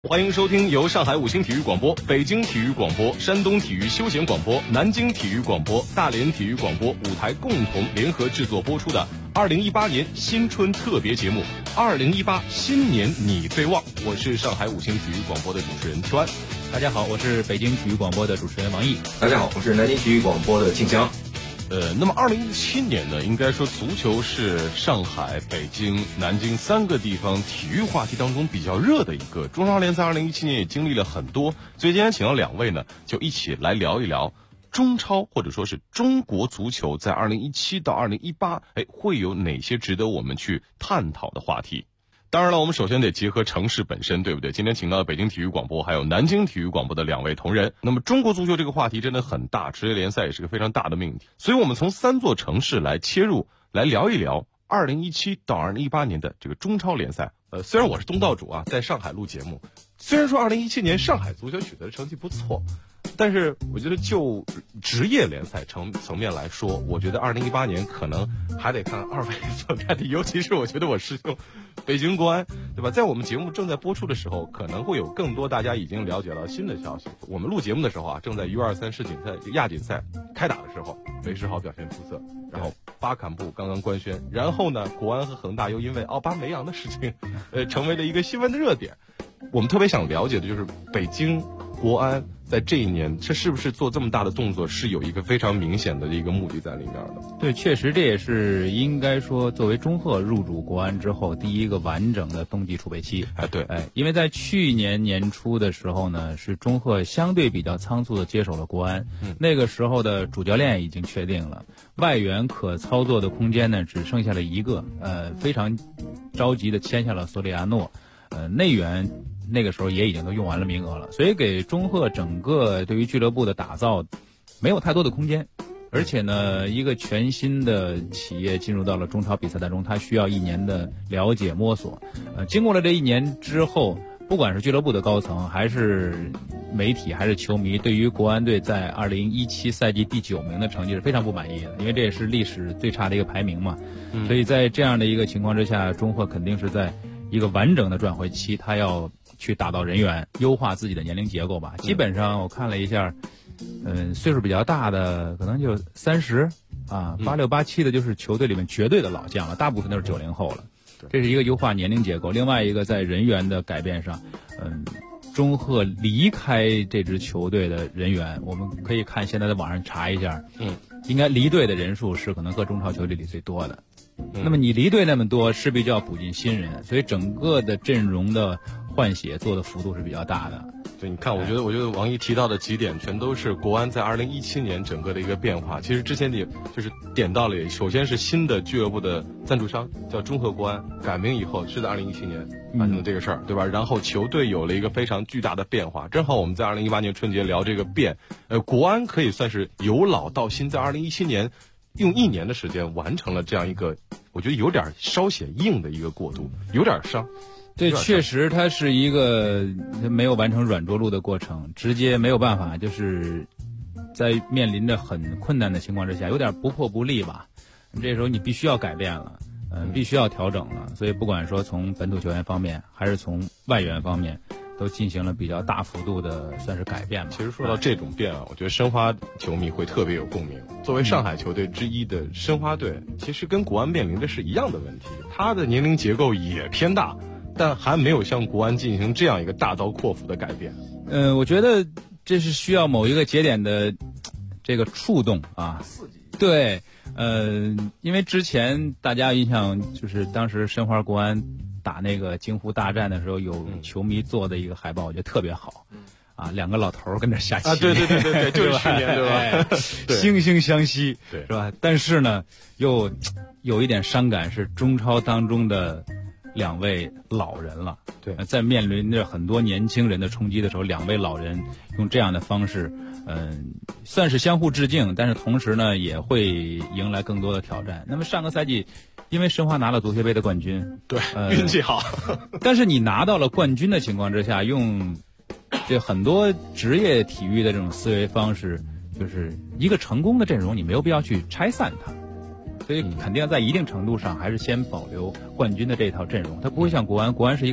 欢迎收听由上海五星体育广播、北京体育广播、山东体育休闲广播、南京体育广播、大连体育广播5台共同联合制作播出的2018年新春特别节目2018新年你最旺。我是上海五星体育广播的主持人邱安。 大家好，我是北京体育广播的主持人王毅。 大家好，我是南京体育广播的庆江。 那么2017年呢，应该说足球是上海、北京、南京3个地方体育话题当中比较热的一个。中超联赛2017年也经历了很多，所以今天请到2位呢，就一起来聊一聊中超或者说是中国足球在2017到2018，会有哪些值得我们去探讨的话题。当然了，我们首先得结合城市本身，对不对？今天请到北京体育广播还有南京体育广播的2位同仁。那么中国足球这个话题真的很大，职业联赛也是个非常大的命题，所以我们从3座城市来切入，来聊一聊2017到2018年的这个中超联赛。虽然我是东道主啊，在上海录节目，虽然说2017年上海足球取得的成绩不错，但是我觉得就职业联赛层面来说，我觉得2018年可能还得看2位所在的，尤其是我觉得我师兄北京国安，对吧？在我们节目正在播出的时候，可能会有更多大家已经了解到新的消息。我们录节目的时候啊，正在U23世锦赛亚锦赛开打的时候，韦世豪表现出色，然后巴坎布刚刚官宣，然后呢，国安和恒大又因为奥巴梅扬的事情，成为了一个新闻的热点。我们特别想了解的就是北京国安在这一年，这是不是做这么大的动作是有一个非常明显的一个目的在里面的？ 对，确实这也是应该说作为中赫入主国安之后第一个完整的冬季储备期。 对， 因为在去年年初的时候呢，是中赫相对比较仓促的接手了国安，那个时候的主教练已经确定了，外援可操作的空间呢只剩下了一个，非常着急的签下了索里亚诺，内援那个时候也已经都用完了名额了，所以给中赫整个对于俱乐部的打造没有太多的空间，而且呢，一个全新的企业进入到了中超比赛当中，它需要1年的了解摸索。经过了这1年之后，不管是俱乐部的高层，还是媒体，还是球迷，对于国安队在2017赛季第9名的成绩是非常不满意的，因为这也是历史最差的一个排名嘛。所以在这样的一个情况之下，中赫肯定是在一个完整的转会期，他要去打造人员，优化自己的年龄结构吧。基本上我看了一下，岁数比较大的可能就30啊，86、87的就是球队里面绝对的老将了，大部分都是90后了。这是一个优化年龄结构。另外一个在人员的改变上，中赫离开这支球队的人员，我们可以看现在在网上查一下，应该离队的人数是可能各中超球队里最多的。那么你离队那么多，势必就要补进新人，所以整个的阵容的换血做的幅度是比较大的。 对，你看，我觉得王毅提到的几点全都是国安在2017年整个的一个变化。其实之前也就是点到了，首先是新的俱乐部的赞助商叫中赫国安，改名以后是在2017年发生的这个事儿，对吧？然后球队有了一个非常巨大的变化。正好我们在2018年春节聊这个变，国安可以算是由老到新，在2017年用1年的时间完成了这样一个，我觉得有点稍显硬的一个过渡，有点伤。 对，确实它是一个没有完成软着陆的过程，直接没有办法，就是在面临着很困难的情况之下，有点不破不立吧。这时候你必须要改变了，必须要调整了。所以不管说从本土球员方面，还是从外援方面，都进行了比较大幅度的算是改变吧。 其实说到这种变啊，我觉得申花球迷会特别有共鸣。作为上海球队之一的申花队，其实跟国安面临的是一样的问题，它的年龄结构也偏大，但还没有向国安进行这样一个大刀阔斧的改变。 我觉得这是需要某一个节点的这个触动啊。对，因为之前大家印象就是当时申花国安打那个京沪大战的时候，有球迷做的一个海报，我觉得特别好。2个老头跟那下棋。 对，就是去年对吧？ 惺惺相惜， 对， 是吧？但是呢，又有一点伤感，是中超当中的2位老人了。 对， 在面临着很多年轻人的冲击的时候，2位老人用这样的方式，算是相互致敬，但是同时呢，也会迎来更多的挑战。那么上个赛季，因为申花拿了足协杯的冠军， 对，运气好。 但是你拿到了冠军的情况之下，用这很多职业体育的这种思维方式，就是一个成功的阵容，你没有必要去拆散它。所以肯定在一定程度上还是先保留冠军的这套阵容，它不会像国安是一个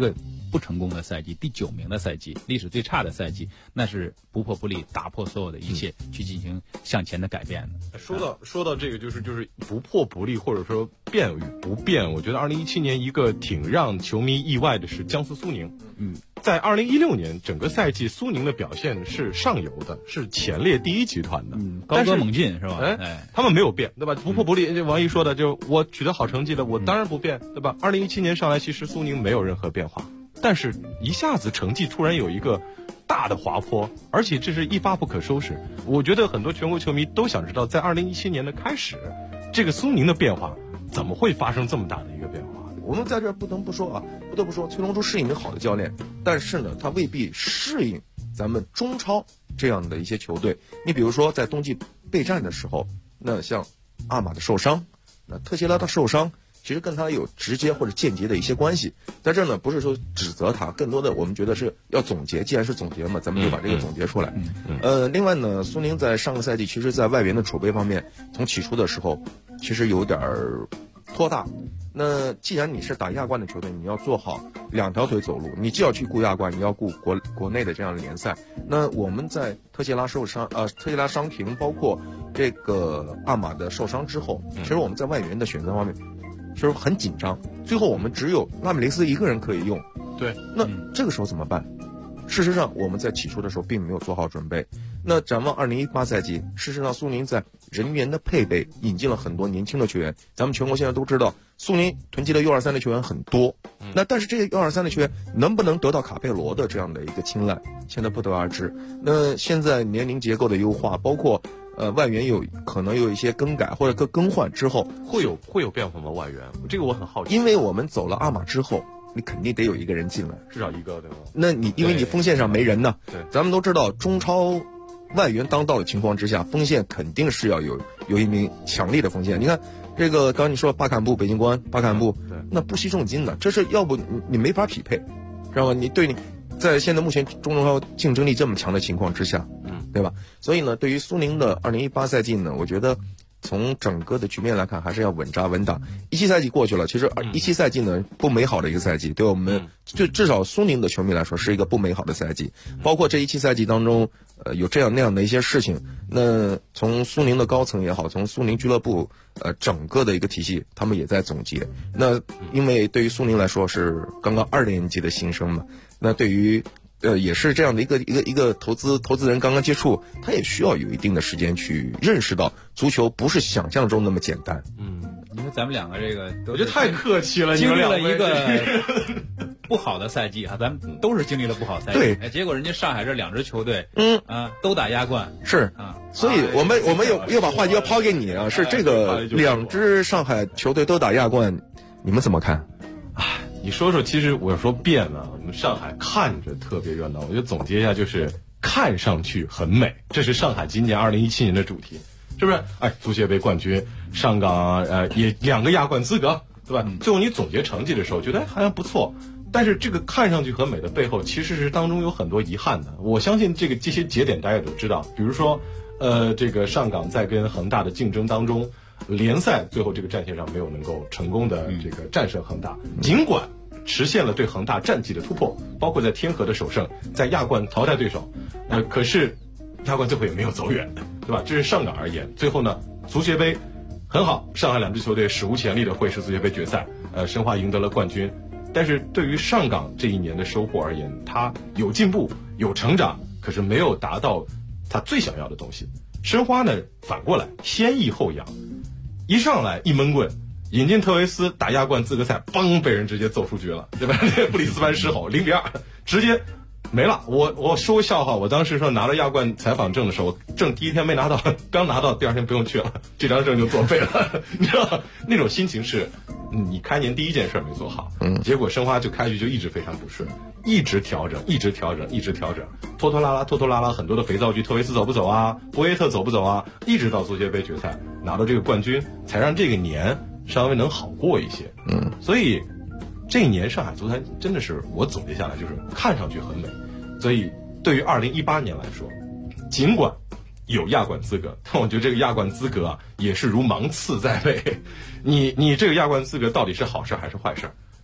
不成功的赛季，第9名的赛季，历史最差的赛季，那是不破不立，打破所有的一切，去进行向前的改变的。 说到这个，就是不破不立，或者说变与不变，我觉得2017年一个挺让球迷意外的是江苏苏宁。在2016年整个赛季，苏宁的表现是上游的，是前列第一集团的， 高歌猛进是吧？ 他们没有变，对吧？不破不立，王毅说的，就我取得好成绩了，我当然不变，对吧？2017年上来，其实苏宁没有任何变化，但是一下子成绩突然有一个大的滑坡，而且这是一发不可收拾。我觉得很多全国球迷都想知道，在2017年的开始，这个苏宁的变化怎么会发生这么大的一个变化？ 我们在这不得不说，崔龙洙是一名好的教练，但是呢，他未必适应咱们中超这样的一些球队。你比如说，在冬季备战的时候，那像阿玛的受伤，那特谢拉的受伤，其实跟他有直接或者间接的一些关系。在这呢，不是说指责他，更多的我们觉得是要总结。既然是总结嘛，咱们就把这个总结出来。另外呢，苏宁在上个赛季，其实在外援的储备方面，从起初的时候，其实有点拖大。那既然你是打亚冠的球队，你要做好2条腿走路，你既要去顾亚冠，你要顾国内的这样的联赛。那我们在特谢拉伤停，包括这个阿玛的受伤之后，其实我们在外援的选择方面其实很紧张，最后我们只有拉米雷斯一个人可以用。 对， 那这个时候怎么办？事实上，我们在起初的时候并没有做好准备。那展望2018赛季，事实上苏宁在人员的配备引进了很多年轻的球员。咱们全国现在都知道，苏宁囤积的U23的球员很多。那但是这些U23的球员能不能得到卡佩罗的这样的一个青睐，现在不得而知。那现在年龄结构的优化，包括外援可能有一些更改或者更换之后， 会有变化吗？外援这个我很好奇， 因为我们走了阿玛之后，你肯定得有一个人进来， 至少一个，对吧？ 那你因为你锋线上没人呢， 对， 咱们都知道中超外援当道的情况之下，锋线肯定是要有一名强力的锋线。你看这个刚刚你说巴坎布，北京国安巴坎布， 对， 那不惜重金的，这是要不你没法匹配，知道吗？你在现在目前中超竞争力这么强的情况之下，对吧？所以呢，对于苏宁的2018赛季呢，我觉得从整个的局面来看，还是要稳扎稳打。17赛季过去了，其实17赛季呢不美好的一个赛季，对我们就至少苏宁的球迷来说是一个不美好的赛季。包括这17赛季当中，有这样那样的一些事情。那从苏宁的高层也好，从苏宁俱乐部整个的一个体系，他们也在总结。那因为对于苏宁来说是刚刚2年级的新生嘛，那对于也是这样的一个投资人刚刚接触，他也需要有一定的时间去认识到足球不是想象中那么简单。 因为咱们两个这个我觉得太客气了， 经历了一个不好的赛季咱们都是经历了不好赛季。 对， 结果人家上海这2支球队，都打亚冠， 是啊，所以我们又把话题要抛给你啊，是这个2支上海球队都打亚冠，你们怎么看？ 你说说，其实我说变了，我们上海看着特别热闹，我就总结一下，就是看上去很美，这是上海今年2017年的主题，是不是？足协杯冠军，上港也2个亚冠资格，对吧？最后你总结成绩的时候，觉得好像不错，但是这个看上去很美的背后，其实是当中有很多遗憾的。我相信这些节点大家都知道，比如说这个上港在跟恒大的竞争当中，联赛最后这个战线上没有能够成功的这个战胜恒大，尽管实现了对恒大战绩的突破，包括在天河的首胜，在亚冠淘汰对手，可是亚冠最后也没有走远，对吧？这是上港而言。最后呢，足协杯很好，上海2支球队史无前例的会师足协杯决赛，申花赢得了冠军。但是对于上港这一年的收获而言，他有进步有成长，可是没有达到他最想要的东西。申花呢，反过来先抑后扬，一上来一闷棍，引进特维斯打亚冠资格赛，邦被人直接揍出局了，对吧？布里斯班狮吼0-2，直接没了。我说个笑话，我当时说拿到亚冠采访证的时候，证第一天没拿到，刚拿到第2天不用去了，这张证就作废了。你知道那种心情是，你开年第一件事没做好，结果申花就开局就一直非常不顺，一直调整，拖拖拉拉，很多的肥皂剧，特维斯走不走啊，博耶特走不走啊，一直到足协杯决赛拿到这个冠军，才让这个年稍微能好过一些。所以这一年上海足坛真的是我总结下来就是看上去很美。所以对于2018年来说，尽管有亚冠资格，但我觉得这个亚冠资格也是如芒刺在背。你这个亚冠资格到底是好事还是坏事？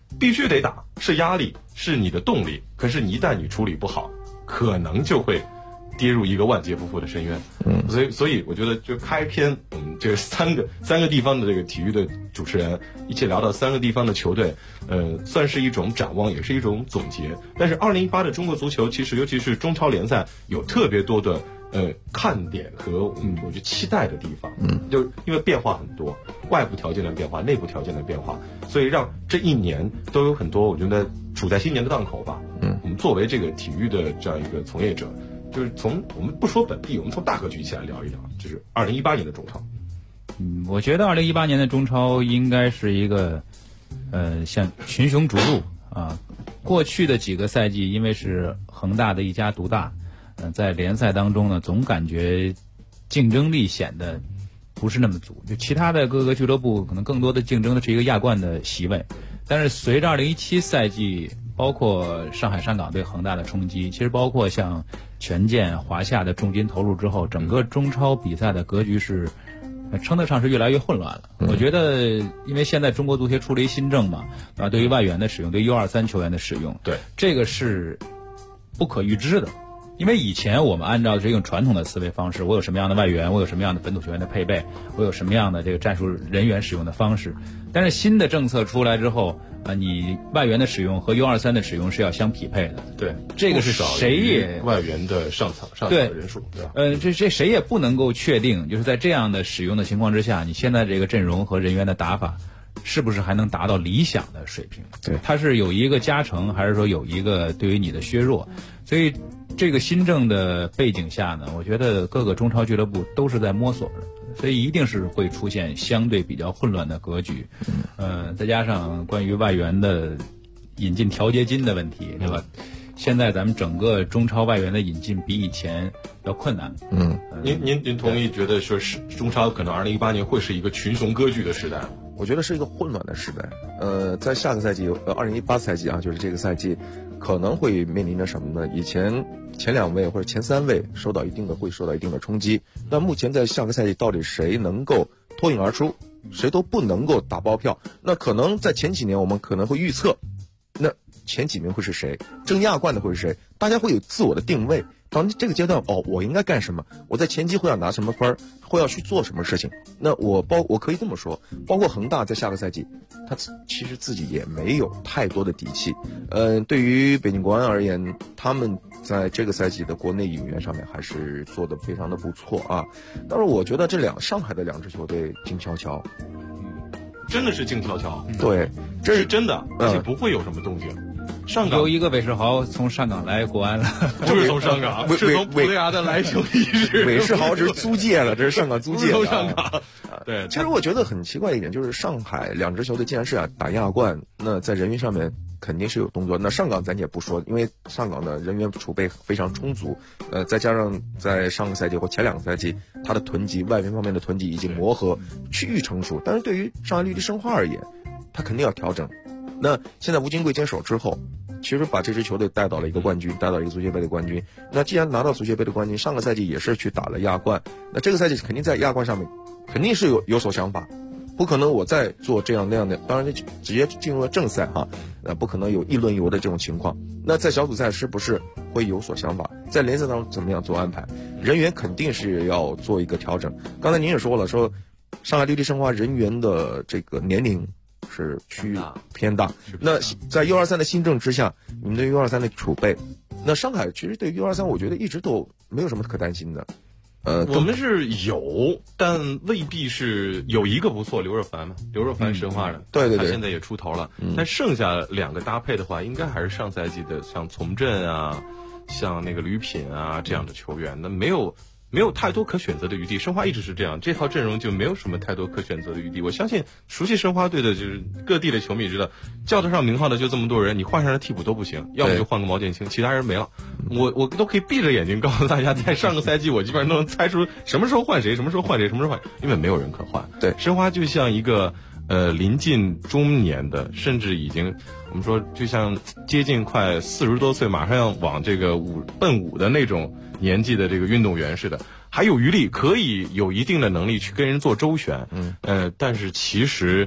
必须得打，是压力，是你的动力。可是你一旦你处理不好，可能就会跌入一个万劫不复的深渊。所以我觉得就开篇，这个三个地方的这个体育的主持人一起聊到3个地方的球队，算是一种展望，也是一种总结。但是2018的中国足球，其实尤其是中超联赛，有特别多的看点和我觉得期待的地方。就因为变化很多，外部条件的变化，内部条件的变化，所以让这一年都有很多，我觉得处在新年的档口吧。我们作为这个体育的这样一个从业者，就是从我们不说本地，我们从大格局一起来聊一聊，就是2018年的中超。 我觉得2018年的中超应该是一个像群雄逐鹿啊。过去的几个赛季，因为是恒大的一家独大，在联赛当中呢，总感觉竞争力显得不是那么足。就其他的各个俱乐部可能更多的竞争的是一个亚冠的席位，但是随着2017赛季，包括上海上港对恒大的冲击，其实包括像权健、华夏的重金投入之后，整个中超比赛的格局是称得上是越来越混乱了。我觉得因为现在中国足协出了一新政嘛，对于外援的使用，对于U23球员的使用， 对这个是不可预知的。因为以前我们按照这种传统的思维方式，我有什么样的外援，我有什么样的本土球员的配备，我有什么样的这个战术人员使用的方式。但是新的政策出来之后，你外援的使用和 U23的使用是要相匹配的。 对， 这个是谁也外援的上场的人数，对吧？ 这谁也不能够确定，就是在这样的使用的情况之下，你现在这个阵容和人员的打法是不是还能达到理想的水平？ 对， 它是有一个加成，还是说有一个对于你的削弱？所以这个新政的背景下呢，我觉得各个中超俱乐部都是在摸索的，所以一定是会出现相对比较混乱的格局。再加上关于外援的引进调节金的问题，对吧？现在咱们整个中超外援的引进比以前要困难。 您同意觉得说是中超可能2018年会是一个群雄割据的时代？ 我觉得是一个混乱的时代。在下个赛季，2018赛季啊，就是这个赛季，可能会面临着什么呢？以前前2位或者前3位会受到一定的冲击。那目前在下个赛季，到底谁能够脱颖而出？谁都不能够打包票。那可能在前几年，我们可能会预测，那前几名会是谁？争亚冠的会是谁？大家会有自我的定位。到这个阶段，我应该干什么？我在前期会要拿什么分，会要去做什么事情？那我可以这么说，包括恒大在下个赛季，他其实自己也没有太多的底气。对于北京国安而言，他们在这个赛季的国内引援上面还是做得非常的不错啊。但是我觉得上海的2支球队静悄悄， 真的是静悄悄。 对， 这是真的，而且不会有什么动静。上港有一个韦世豪从上港来国安了， 不是从上港，是从葡萄牙的莱球一世。 韦世豪这是租借了，这是上港租借的。 从上港，对。 其实我觉得很奇怪一点，就是上海2支球队既然是打亚冠，那在人员上面肯定是有动作。那上港咱也不说，因为上港的人员储备非常充足，再加上在上个赛季或前2个赛季，他的囤积外援方面的囤积已经磨合趋于成熟。但是对于上海绿地申花而言，他肯定要调整。那现在吴金贵接手之后，其实把这支球队带到了一个冠军，带到了一个足协杯的冠军。那既然拿到足协杯的冠军，上个赛季也是去打了亚冠，那这个赛季肯定在亚冠上面肯定是有所想法，不可能我再做这样那样的，当然直接进入了正赛哈，不可能有一轮游的这种情况。那在小组赛是不是会有所想法？在联赛当中怎么样做安排？人员肯定是要做一个调整。刚才您也说了，说上海绿地申花人员的这个年龄是趋于偏大。那在 U23 的新政之下，你们对 U23 的储备，那上海其实对 U23 我觉得一直都没有什么可担心的。 我们是有，但未必是有一个不错，刘若凡嘛，刘若凡申花的， 对， 他现在也出头了。但剩下2个搭配的话，应该还是上赛季的，像从振啊，像那个吕品啊这样的球员，那没有太多可选择的余地。申花一直是这样，这套阵容就没有什么太多可选择的余地。我相信熟悉申花队的就是各地的球迷知道，叫得上名号的就这么多人，你换上了替补都不行，要么就换个毛剑卿，其他人没了。我都可以闭着眼睛告诉大家，在上个赛季我基本上都能猜出什么时候换谁，什么时候换谁，什么时候换，因为没有人可换。 对， 申花就像一个临近中年的，甚至已经我们说就像接近快40多岁，马上要往这个奔5的那种年纪的这个运动员似的，还有余力，可以有一定的能力去跟人做周旋。但是其实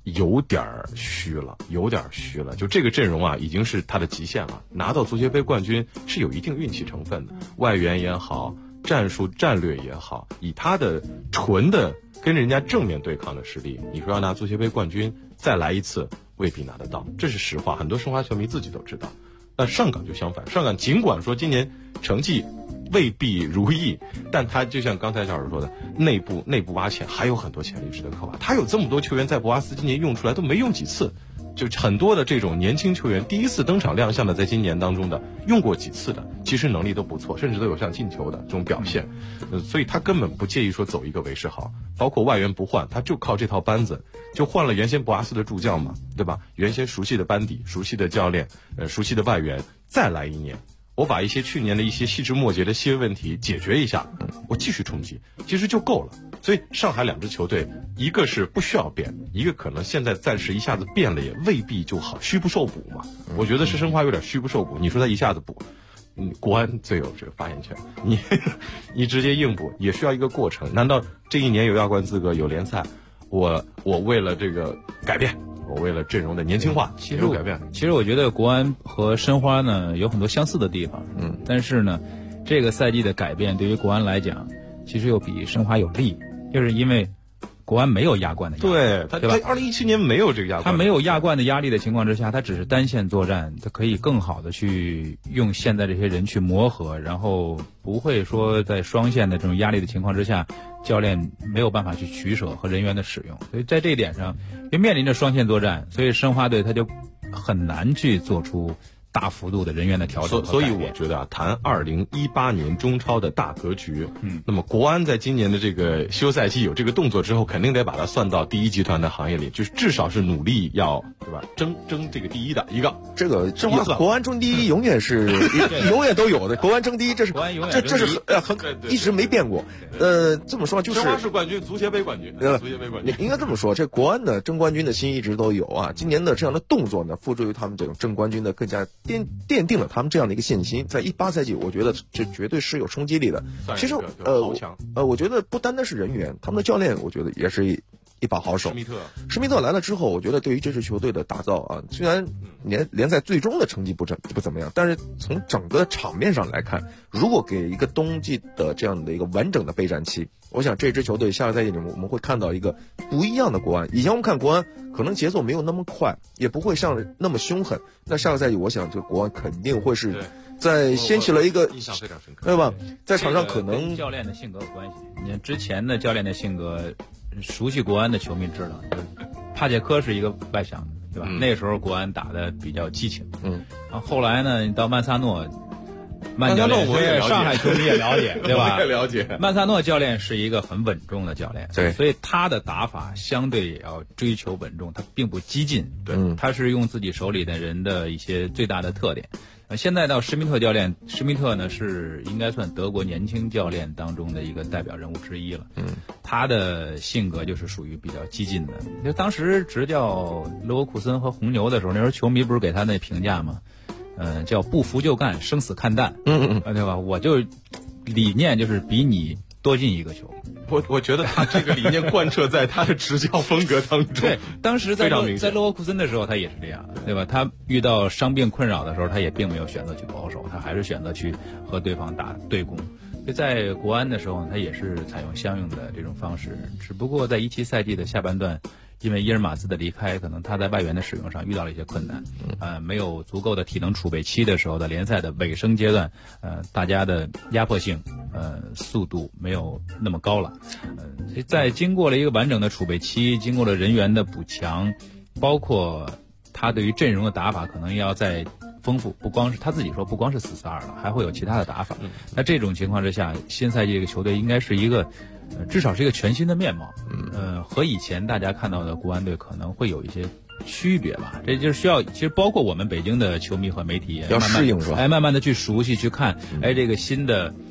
有点虚了，就这个阵容啊，已经是他的极限了。拿到足协杯冠军是有一定运气成分的，外援也好，战术战略也好，以他的纯的跟人家正面对抗的实力，你说要拿足协杯冠军再来一次，未必拿得到，这是实话，很多申花球迷自己都知道。那上港就相反，上港尽管说今年成绩未必如意，但他就像刚才小史说的，内部挖潜还有很多潜力值得刻画。他有这么多球员在博阿斯今年用出来都没用几次，就很多的这种年轻球员第一次登场亮相的，在今年当中的用过几次的，其实能力都不错，甚至都有像进球的这种表现。所以他根本不介意说走一个韦世豪，包括外援不换，他就靠这套班子，就换了原先博阿斯的助教嘛，对吧？原先熟悉的班底、熟悉的教练、熟悉的外援，再来一年。我把一些去年的一些细枝末节的细微问题解决一下，我继续冲击，其实就够了。所以上海两支球队，一个是不需要变，一个可能现在暂时一下子变了也未必就好，虚不受补嘛。我觉得是申花有点虚不受补。你说他一下子补，国安最有这个发言权，你直接硬补也需要一个过程。难道这一年有亚冠资格有联赛，我为了这个改变？我为了阵容的年轻化， 其实我觉得国安和申花呢有很多相似的地方，但是呢，这个赛季的改变对于国安来讲，其实又比申花有利，就是因为国安没有亚冠的压力，对吧 ？2017年没有这个亚冠， 他没有亚冠的压力的情况之下，他只是单线作战，他可以更好的去用现在这些人去磨合，然后不会说在双线的这种压力的情况之下，教练没有办法去取舍和人员的使用，所以在这一点上，因为面临着双线作战，所以申花队他就很难去做出大幅度的人员的调整。 所以我觉得啊，谈2018年中超的大格局，那么国安在今年的这个休赛期有这个动作之后，肯定得把它算到第一集团的行业里，就是至少是努力要，对吧？争这个第一的一个。 这个国安争第一永远是永远都有的，国安争第一这是这是很一直没变过。这么说就是申花是冠军，足协杯冠军， 应该这么说，这国安的争冠军的心一直都有啊。今年的这样的动作呢，付诸于他们这种争冠军的更加奠定了他们这样的一个信心。在18赛季，我觉得这绝对是有冲击力的。其实我觉得不单单是人员，他们的教练我觉得也是一把好手。施密特来了之后，我觉得对于这支球队的打造啊，虽然联赛最终的成绩不怎么样，但是从整个场面上来看，如果给一个冬季的这样的一个完整的备战期，我想这支球队下个赛季里我们会看到一个不一样的国安。以前我们看国安可能节奏没有那么快，也不会像那么凶狠，那下个赛季我想这个国安肯定会是在掀起了一个印象非常深刻， 对吧？在场上可能跟教练的性格有关系。你看之前的教练的性格，熟悉国安的球迷知道，就是帕切科是一个外向的，对吧？那时候国安打的比较激情，然后后来呢，你到曼萨诺教练， 我也上海球迷也了解，对吧？ 我也了解。 曼萨诺教练是一个很稳重的教练， 对， 所以他的打法相对也要追求稳重，他并不激进，对，他是用自己手里的人的一些最大的特点。现在到施密特教练，施密特呢是应该算德国年轻教练当中的一个代表人物之一了。他的性格就是属于比较激进的。就当时执教勒沃库森和红牛的时候，那时候球迷不是给他那评价吗？叫不服就干，生死看淡。对吧？我就理念就是比你多进一个球。 我觉得他这个理念贯彻在他的执教风格当中。 对，当时在勒沃库森的时候，他也是这样，对吧？他遇到伤病困扰的时候，他也并没有选择去保守，他还是选择去和对方打对攻。所以在国安的时候，他也是采用相应的这种方式，只不过在17赛季的下半段，因为伊尔马兹的离开，可能他在外援的使用上遇到了一些困难，没有足够的体能储备期的时候，在联赛的尾声阶段，大家的压迫性，速度没有那么高了，在经过了一个完整的储备期，经过了人员的补强，包括他对于阵容的打法可能要再丰富，不光是他自己说，不光是4-4-2了，还会有其他的打法。那这种情况之下，新赛季这个球队应该是一个。至少是一个全新的面貌，和以前大家看到的国安队可能会有一些区别吧。这就是需要，其实包括我们北京的球迷和媒体要适应是吧？ 慢慢的去熟悉去看，这个新的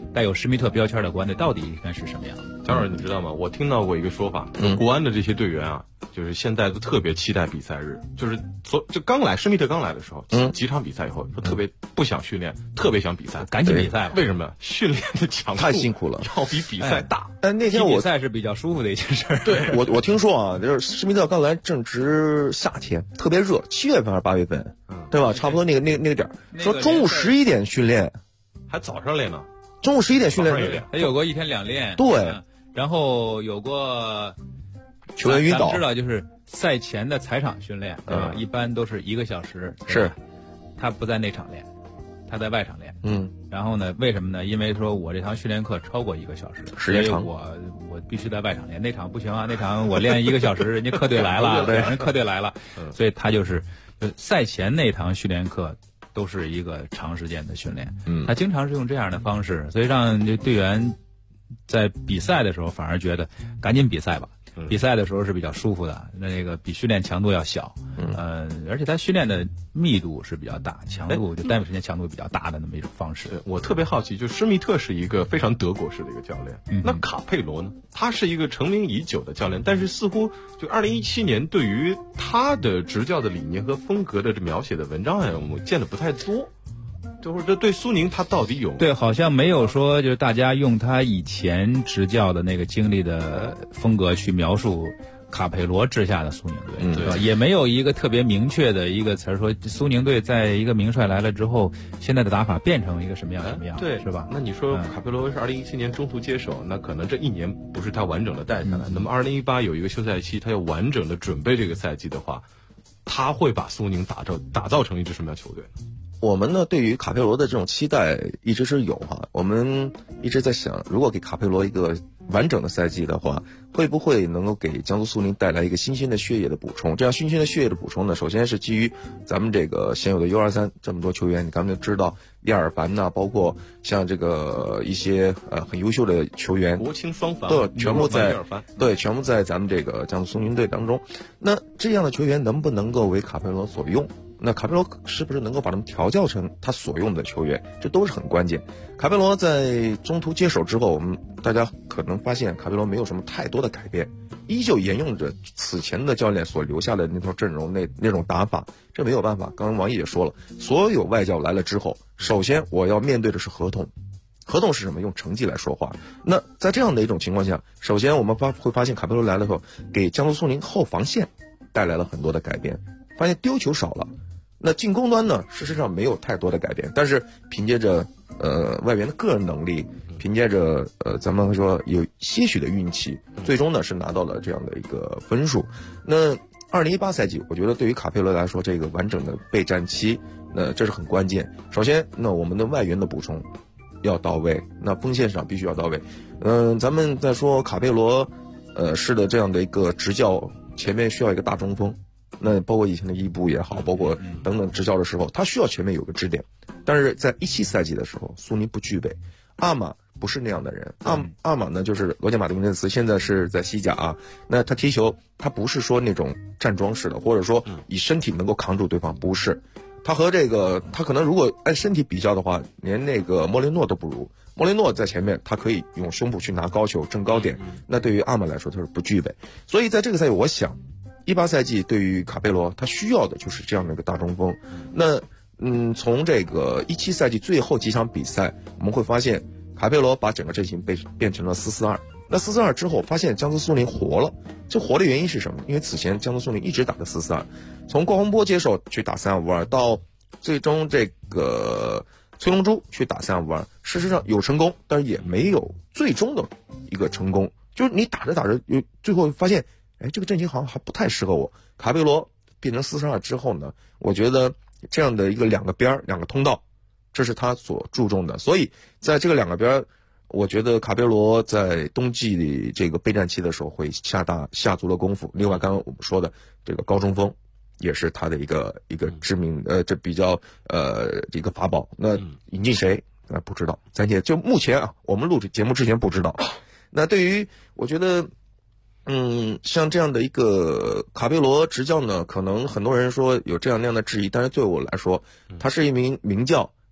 带有施密特标签的国安队到底应该是什么样的？ 张老师，你知道吗？我听到过一个说法，国安的这些队员啊，就是现在都特别期待比赛日，就是就刚来施密特刚来的时候，几场比赛以后，说特别不想训练，特别想比赛， 赶紧比赛吧。 为什么？训练的强度太辛苦了， 要比比赛大。 那天比赛是比较舒服的一件事。 对，我听说啊，就是施密特刚来正值夏天，特别热，7月份还是8月份，对吧？差不多那个点儿，说中午11点训练， 还早上练呢。 中午11点训练， 还有过1天2练， 对， 然后有过球员晕倒， 知道就是赛前的踩场训练，对吧？一般都是1个小时， 是， 他不在内场练，他在外场练，然后呢，为什么呢？因为说我这堂训练课超过1个小时， 时间长， 我必须在外场练，内场不行啊，内场我练1个小时，人家客队来了，人客队来了，所以他就是赛前那堂训练课都是一个长时间的训练，他经常是用这样的方式，所以让这队员在比赛的时候反而觉得赶紧比赛吧。比赛的时候是比较舒服的，那个比训练强度要小，而且他训练的密度是比较大，强度就单位时间强度比较大的那么一种方式。 我特别好奇，就施密特是一个非常德国式的一个教练，那卡佩罗呢？他是一个成名已久的教练，但是似乎就2017年对于他的执教的理念和风格的描写的文章我们见的不太多。就是这对苏宁他到底有对，好像没有说就是大家用他以前执教的那个经历的风格去描述卡佩罗治下的苏宁队，对吧？也没有一个特别明确的一个词儿说苏宁队在一个名帅来了之后，现在的打法变成一个什么样， 对， 是吧？ 那你说卡佩罗是2017年中途接手，那可能这1年不是他完整的带下来，那么2018有一个休赛期，他要完整的准备这个赛季的话，他会把苏宁打造成一支什么样球队呢？ 我们呢对于卡佩罗的这种期待一直是有哈，我们一直在想，如果给卡佩罗一个完整的赛季的话，会不会能够给江苏苏宁带来一个新鲜的血液的补充？这样新鲜的血液的补充呢，首先是基于咱们这个现有的U23这么多球员，你刚才知道叶尔凡呐，包括像这个一些很优秀的球员， 国青双防对，全部在咱们这个江苏苏宁队当中。那这样的球员能不能够为卡佩罗所用？那卡佩罗是不是能够把他们调教成他所用的球员？这都是很关键。卡佩罗在中途接手之后，我们大家可能发现卡佩罗没有什么太多的改变，依旧沿用着此前的教练所留下的那套阵容那种打法。这没有办法，刚刚王毅也说了，所有外教来了之后，首先我要面对的是合同。合同是什么？用成绩来说话。那在这样的一种情况下，首先我们会发现卡佩罗来了后，给江苏苏宁后防线带来了很多的改变，发现丢球少了。那进攻端呢，事实上没有太多的改变，但是凭借着外援的个人能力，凭借着咱们说有些许的运气，最终呢是拿到了这样的一个分数。那2018赛季，我觉得对于卡佩罗来说，这个完整的备战期，这是很关键。首先，那我们的外援的补充要到位，那锋线上必须要到位。咱们在说卡佩罗式的这样的一个执教，前面需要一个大中锋。那包括以前的伊布也好，包括等等执教的时候，他需要前面有个支点，但是在17赛季的时候，苏宁不具备。阿玛不是那样的人，阿玛呢就是罗杰马丁内斯，现在是在西甲啊。那他踢球，他不是说那种站桩式的，或者说以身体能够扛住对方，不是。他和他可能如果按身体比较的话，连那个莫雷诺都不如。莫雷诺在前面，他可以用胸部去拿高球、争高点，那对于阿玛来说，他是不具备。所以在这个赛季，我想。18赛季对于卡佩罗，他需要的就是这样的一个大中锋。那从这个17赛季最后几场比赛，我们会发现卡佩罗把整个阵型变成了4-4-2。那4-4-2之后，发现江苏苏宁活了。这活的原因是什么？因为此前江苏苏宁一直打的4-4-2，从郭洪波接手去打3-5-2，到最终这个崔龙洙去打3-5-2，事实上有成功，但是也没有最终的一个成功。就是你打着打着，最后发现。这个阵型好像还不太适合我。卡佩罗变成4-4-2之后呢，我觉得这样的一个两个通道，这是他所注重的。所以在这个两个边，我觉得卡佩罗在冬季的这个备战期的时候会下足了功夫。另外，刚刚我们说的这个高中锋也是他的一个知名这比较一个法宝。那引进谁？不知道，咱也就目前啊，我们录制节目之前不知道。那对于我觉得。像这样的一个卡佩罗执教呢，可能很多人说有这样那样的质疑，但是对我来说，他是一名名教。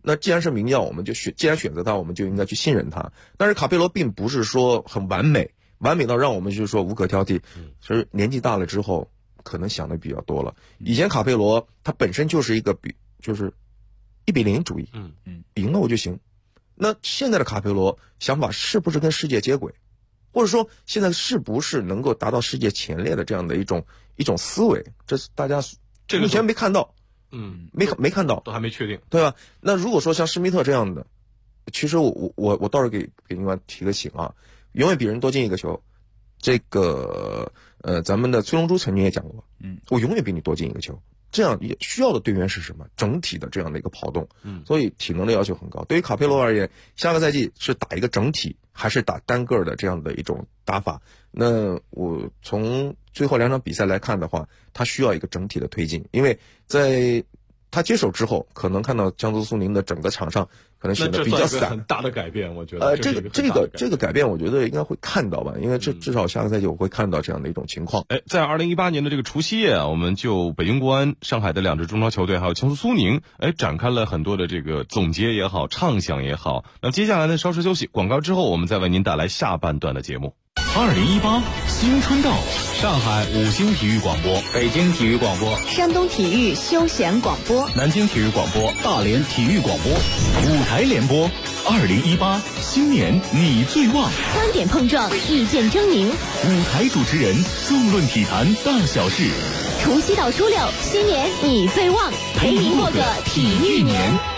那既然是名将，我们就既然选择他，我们就应该去信任他。但是卡佩罗并不是说很完美到让我们就是说无可挑剔。所以年纪大了之后，可能想的比较多了。以前卡佩罗他本身就是一个就是1比0主义，赢了我就行。那现在的卡佩罗想法是不是跟世界接轨，或者说现在是不是能够达到世界前列的这样的一种思维？这是大家目前没看到。没看到， 都还没确定， 对吧？那如果说像施密特这样的，其实我倒是给您提个醒啊，永远比人多进一个球。这个咱们的崔龙洙曾经也讲过，我永远比你多进一个球。这样也需要的队员是什么？整体的这样的一个跑动，所以体能的要求很高。对于卡佩罗而言，下个赛季是打一个整体，还是打单个的这样的一种打法？那我从最后2场比赛来看的话，他需要一个整体的推进，因为在他接手之后，可能看到江苏苏宁的整个场上可能显得比较散， 很大的改变，我觉得。 这个改变，我觉得应该会看到吧，因为至少下个赛季我会看到这样的一种情况。 在2018年的这个除夕夜啊，我们就北京国安、上海的2支中超球队，还有江苏苏宁，展开了很多的这个总结也好，畅想也好。那接下来呢，稍事休息，广告之后，我们再为您带来下半段的节目。 2018新春到，上海5星体育广播， 北京体育广播， 山东体育休闲广播， 南京体育广播，大连体育广播，5台联播。2018新年你最旺， 观点碰撞，意见争鸣 ，5台主持人纵论体坛大小事。 除夕到初6，新年你最旺，陪您过个体育年。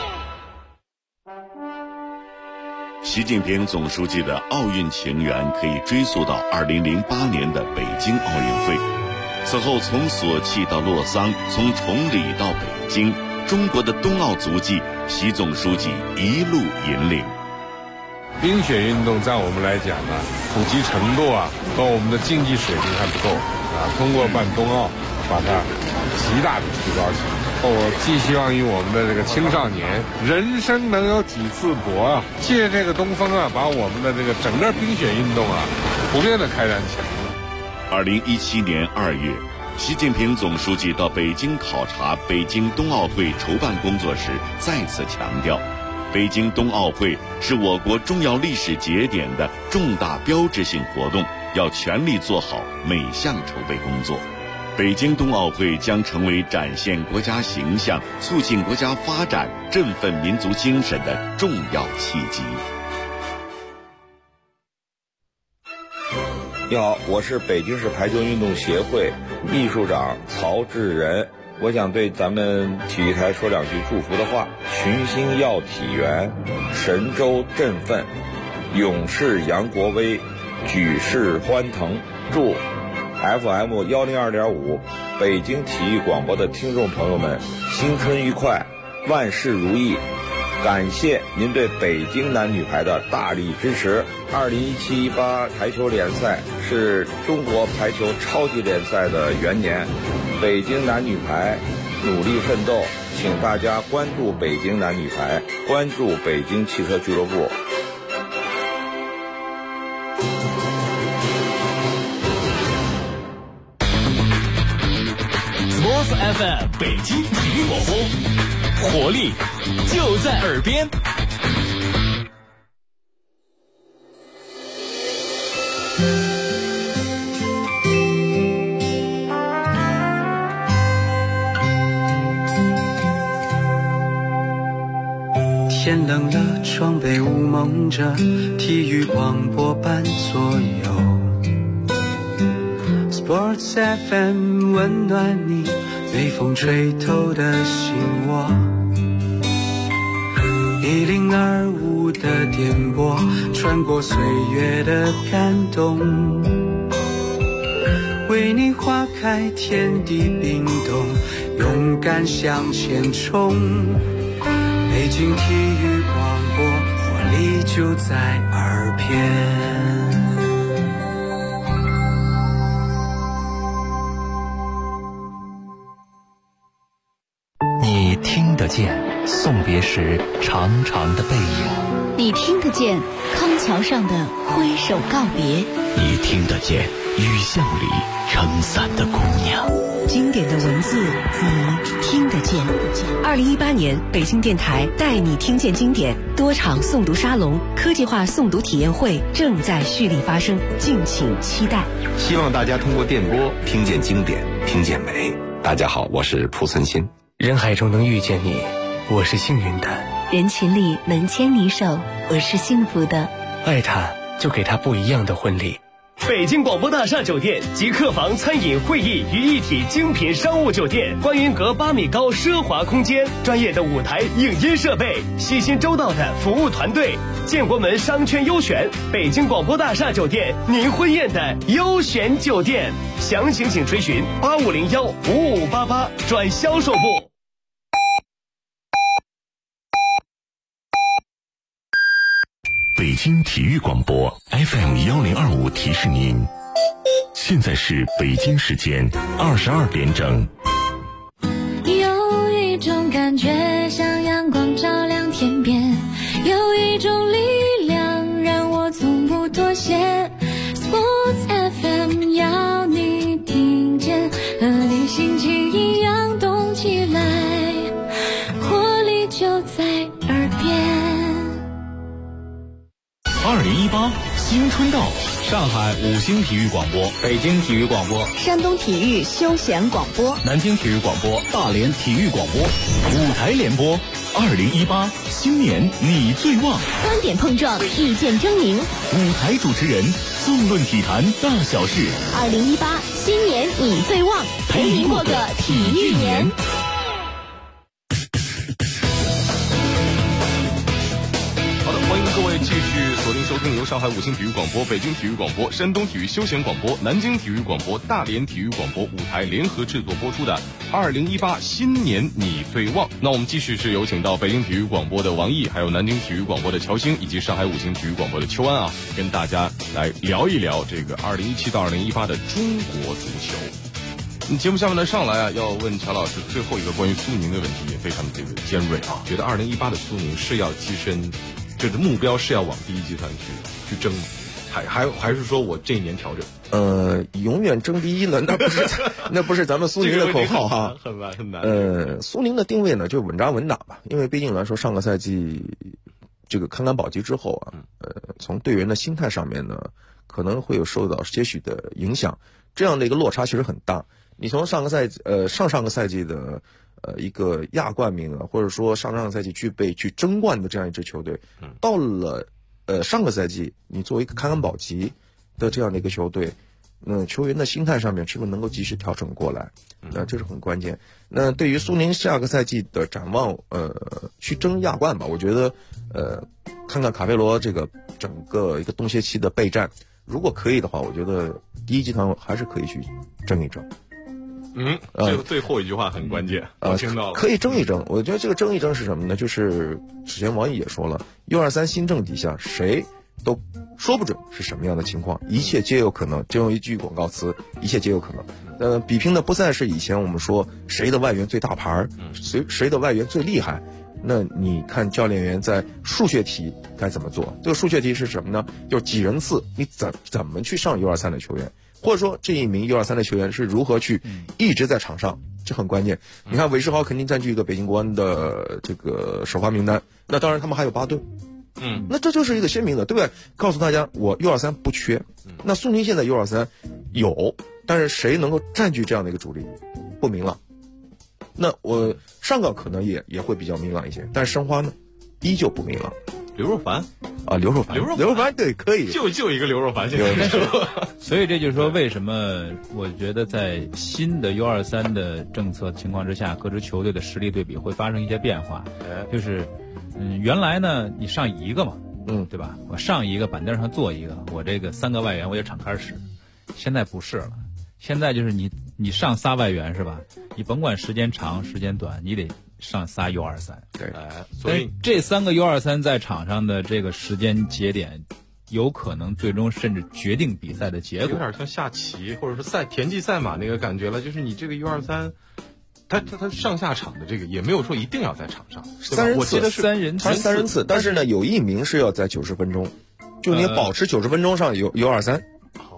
习近平总书记的奥运情缘可以追溯到2008年的北京奥运会。此后从索契到洛桑，从崇礼到北京，中国的冬奥足迹，习总书记一路引领。 冰雪运动在我们来讲呢，普及程度和我们的竞技水平还不够通过办冬奥，把它极大的提高起来。我寄希望于我们的这个青少年，人生能有几次搏借这个东风把我们的这个整个冰雪运动普遍的开展起来。 2017年2月，习近平总书记到北京考察北京冬奥会筹办工作时，再次强调，北京冬奥会是我国重要历史节点的重大标志性活动，要全力做好每项筹备工作。北京冬奥会将成为展现国家形象、促进国家发展、振奋民族精神的重要契机。 你好，我是北京市排球运动协会秘书长曹志仁。我想对咱们体育台说2句祝福的话：群星耀体圆，神州振奋，勇士扬国威，举世欢腾。祝FM 102.5北京体育广播的听众朋友们新春愉快，万事如意。感谢您对北京男女排的大力支持。2017-18排球联赛是中国排球超级联赛的元年，北京男女排努力奋斗，请大家关注北京男女排，关注北京汽车俱乐部。 FM 北京体育广播，活力就在耳边。 天冷了，窗被雾蒙着，体育广播伴左右。Sports FM 温暖你被风吹透的心窝，1025的电波穿过岁月的感动，为你划开天地冰冻，勇敢向前冲。北京体育广播，活力就在耳边。 你听得见送别时长长的背影， 你听得见康桥上的挥手告别， 你听得见雨巷里撑伞的姑娘。 经典的文字你听得见。2018年北京电台带你听见经典多场诵读沙龙、科技化诵读体验会正在蓄力发生，敬请期待。 希望大家通过电波听见经典，听见美。大家好，我是蒲存昕。 人海中能遇见你，我是幸运的； 人群里能牵你手，我是幸福的。 爱他，就给他不一样的婚礼。 北京广播大厦酒店集客房、餐饮、会议于一体精品商务酒店，观云阁8米高奢华空间，专业的舞台影音设备，细心周到的服务团队，建国门商圈优选，北京广播大厦酒店，您婚宴的优选酒店。详情请垂询85015588转销售部。 北京体育广播 FM1025提示您，现在是北京时间22点整。 有一种感觉像阳光照亮天边，有一种力量让我从不妥协。Sports FM 要你听见，和你心情一样动起来，活力就在耳边。 2018新春到，上海5星体育广播、 北京体育广播、 山东体育休闲广播、 南京体育广播、大连体育广播舞台联播。2018新年你最旺， 观点碰撞，意见争鸣， 舞台主持人纵论体坛大小事。 2018新年你最旺，陪您过个体育年。 欢迎各位继续锁定收听由上海5星体育广播、北京体育广播、山东体育休闲广播、南京体育广播、大连体育广播舞台联合制作播出的2018新年你最旺。那我们继续是有请到北京体育广播的王毅，还有南京体育广播的乔兴，以及上海5星体育广播的邱安跟大家来聊一聊这个2017到2018的中国足球。节目下面呢上来要问乔老师最后一个关于苏宁的问题，也非常的这个尖锐觉得2018的苏宁是要跻身，就是目标是要往第一集团去争吗？还是说我这一年调整？ 永远争第一呢？那不是咱们苏宁的口号哈， 很难。 苏宁的定位呢就稳扎稳打吧，因为毕竟来说上个赛季这个看保级之后从队员的心态上面呢可能会有受到些许的影响，这样的一个落差其实很大。你从上个赛季上个赛季的一个亚冠名额，或者说上个赛季具备去争冠的这样一支球队，到了上个赛季你作为一个看保级的这样的一个球队，球员的心态上面是不是能够及时调整过来，这是很关键。那对于苏宁下个赛季的展望，去争亚冠吧，我觉得看看卡佩罗这个整个一个冬歇期的备战，如果可以的话，我觉得第一集团还是可以去争一争。 最后一句话很关键，我听到了。可以争一争，我觉得这个争一争是什么呢？就是之前王毅也说了，U23新政底下谁都说不准是什么样的情况，一切皆有可能。就用一句广告词，一切皆有可能。比拼的不再是以前我们说谁的外援最大牌，谁的外援最厉害。那你看教练员在数学题该怎么做？这个数学题是什么呢？就是几人次，你怎么去上 U23 的球员？或者说这一名 U23 的球员是如何去一直在场上，这很关键。你看韦世豪肯定占据一个北京国安的这个首发名单，那当然他们还有巴顿，那这就是一个鲜明的，对不对？告诉大家我 U23 不缺，那苏宁现在 U23 有，但是谁能够占据这样的一个主力不明朗。那我上港可能也会比较明朗一些，但是申花呢依旧不明朗。 刘若凡刘若凡对，可以， 就一个刘若凡现在所以这就是说，为什么我觉得在新的 U23 的政策情况之下，各支球队的实力对比会发生一些变化。就是原来呢你上一个嘛，对吧？我上一个板凳上坐一个，我这个3个外援我也敞开使。现在不是了，现在就是你上仨外援是吧？你甭管时间长时间短，你得上仨 U23。 对， 所以这3个 U23 在场上的这个时间节点，有可能最终甚至决定比赛的结果。 有点像下棋或者是田忌赛马那个感觉了，就是你这个 U23。他上下场的这个也没有说一定要在场上 ，3人次， 我记得是3人次， 但是呢有一名是要在90分钟，就你保持90分钟上有 U23。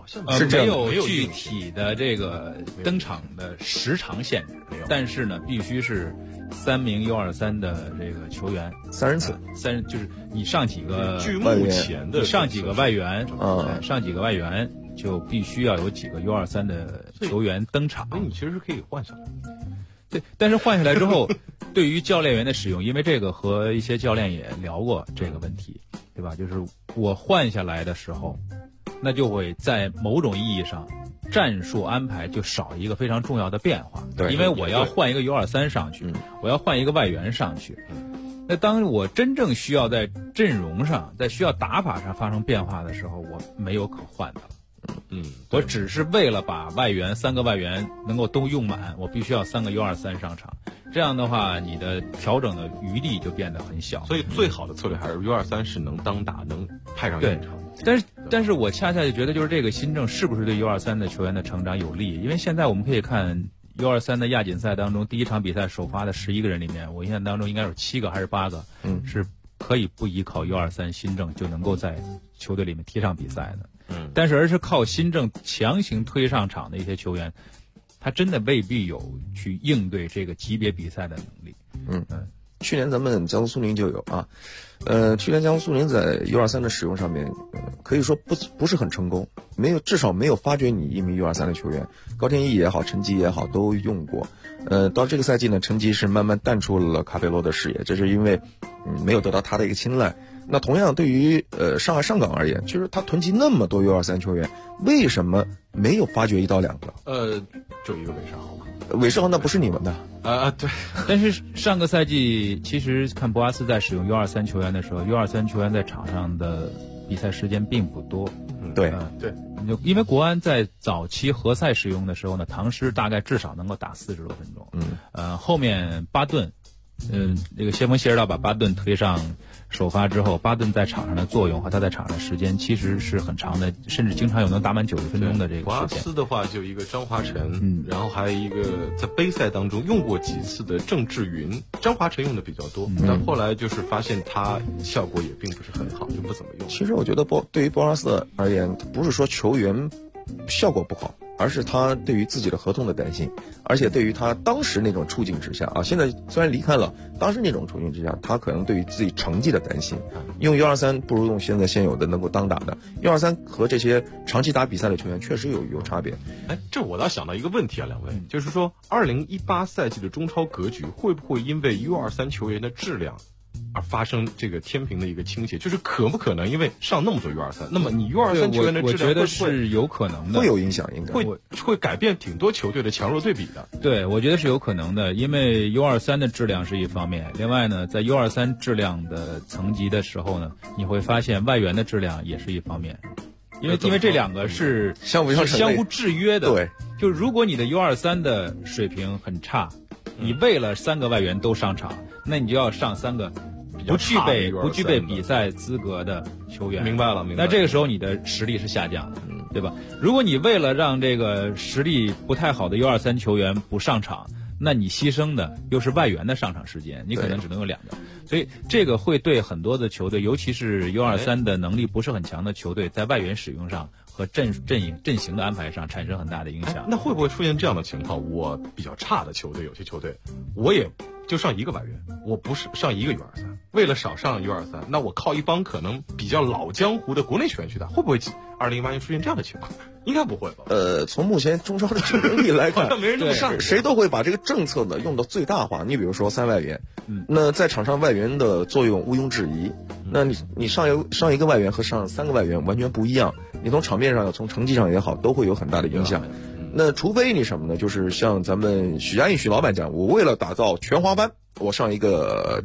是这样没有具体的这个登场的时长限制，但是呢，必须是3名 U23的这个球员 3人次 ，3就是你上几个据目前的上几个外援，上几个外援就必须要有几个 U23的球员登场。 你其实是可以换下来。 对，但是换下来之后，对于教练员的使用，因为这个和一些教练也聊过这个问题，对吧？就是我换下来的时候，那就会在某种意义上，战术安排就少一个非常重要的变化。 对， 因为我要换一个 U23上去，我要换一个外援上去。那当我真正需要在阵容上，在需要打法上发生变化的时候，我没有可换的了。我只是为了把3个外援能够都用满，我必须要3个 U23上场。这样的话，你的调整的余地就变得很小。 所以最好的策略还是 U23是能当打，能派上用场。 但是我恰恰就觉得，就是这个新政是不是对 U23的球员的成长有利？因为现在我们可以看 U23的亚锦赛当中，第一场比赛首发的11个人里面，我印象当中应该有7个还是8个，是可以不依靠 U23 新政就能够在球队里面踢上比赛的。但是而是靠新政强行推上场的一些球员，他真的未必有去应对这个级别比赛的能力。 去年咱们江苏苏宁就有啊，去年江苏苏宁在 U23 的使用上面，可以说不是很成功，至少没有发掘你一名 U23 的球员，高天意也好，陈吉也好都用过。到这个赛季呢，陈吉是慢慢淡出了卡佩罗的视野，这是因为没有得到他的一个青睐。那同样对于上海上港而言，就是他囤积那么多 U23 球员，为什么没有发掘1到2个？ 就一个韦世豪嘛。 韦世豪那不是你们的对。 但是上个赛季其实看博阿斯在使用 U23 球员的时候 ，U23 球员在场上的比赛时间并不多。 对。 因为国安在早期合赛使用的时候呢，唐诗大概至少能够打40多分钟。后面巴顿，这个谢峰谢尔道把巴顿推上首发之后，巴顿在场上的作用和他在场上的时间其实是很长的，甚至经常有能打满90分钟的这个时间。 博阿斯的话就一个张华晨，然后还有一个在杯赛当中用过几次的郑智云，张华晨用的比较多，但后来就是发现他效果也并不是很好，就不怎么用。 其实我觉得对于博阿斯而言，不是说球员效果不好，而是他对于自己的合同的担心，而且对于他当时那种处境之下啊，现在虽然离开了，当时那种处境之下，他可能对于自己成绩的担心，用 U23 不如用现有的能够当打的 U23 和这些长期打比赛的球员确实有差别。 这我倒想到一个问题啊，两位，就是说2018赛季的中超格局会不会因为 U23 球员的质量而发生这个天平的一个倾斜？就是可不可能因为上那么多 U23，那么你 U23 球员的质量我觉得是有可能的， 会有影响，应该会改变挺多球队的强弱对比的。 对，我觉得是有可能的，因为 U23 的质量是一方面，另外呢，在 U23 质量的层级的时候呢，你会发现外援的质量也是一方面。因为这两个是相互制约的。 对， 就如果你的 U23 的水平很差，你为了3个外援都上场，那你就要上3个不具备比赛资格的球员。 明白了。 那这个时候你的实力是下降的，对吧？如果你为了让这个实力不太好的 U23 球员不上场，那你牺牲的又是外援的上场时间，你可能只能有2个。所以这个会对很多的球队，尤其是 U23 的能力不是很强的球队，在外援使用上和阵型的安排上产生很大的影响。 那会不会出现这样的情况？我比较差的球队，有些球队我也就上1个外援，我不是上1个 U23，为了少上 U23，那我靠一帮可能比较老江湖的国内球员去打，会不会2018年出现这样的情况？应该不会吧？ 从目前中超的能力来看， 好像没人这么上， 谁都会把这个政策呢用到最大化。你比如说3外援，那在场上外援的作用毋庸置疑。那你上一个外援和上3个外援完全不一样，你从场面上从成绩上也好，都会有很大的影响。那除非你什么呢？就是像咱们许家印许老板讲，我为了打造全华班，我上一个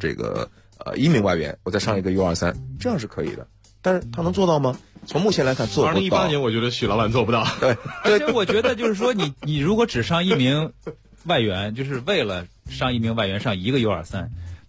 1名外援，我再上一个 U23，这样是可以的。但是他能做到吗？从目前来看做不到。 2018年我觉得许老板做不到。 对， 而且我觉得就是说你如果只上1名外援，就是为了上1名外援上1个 U23，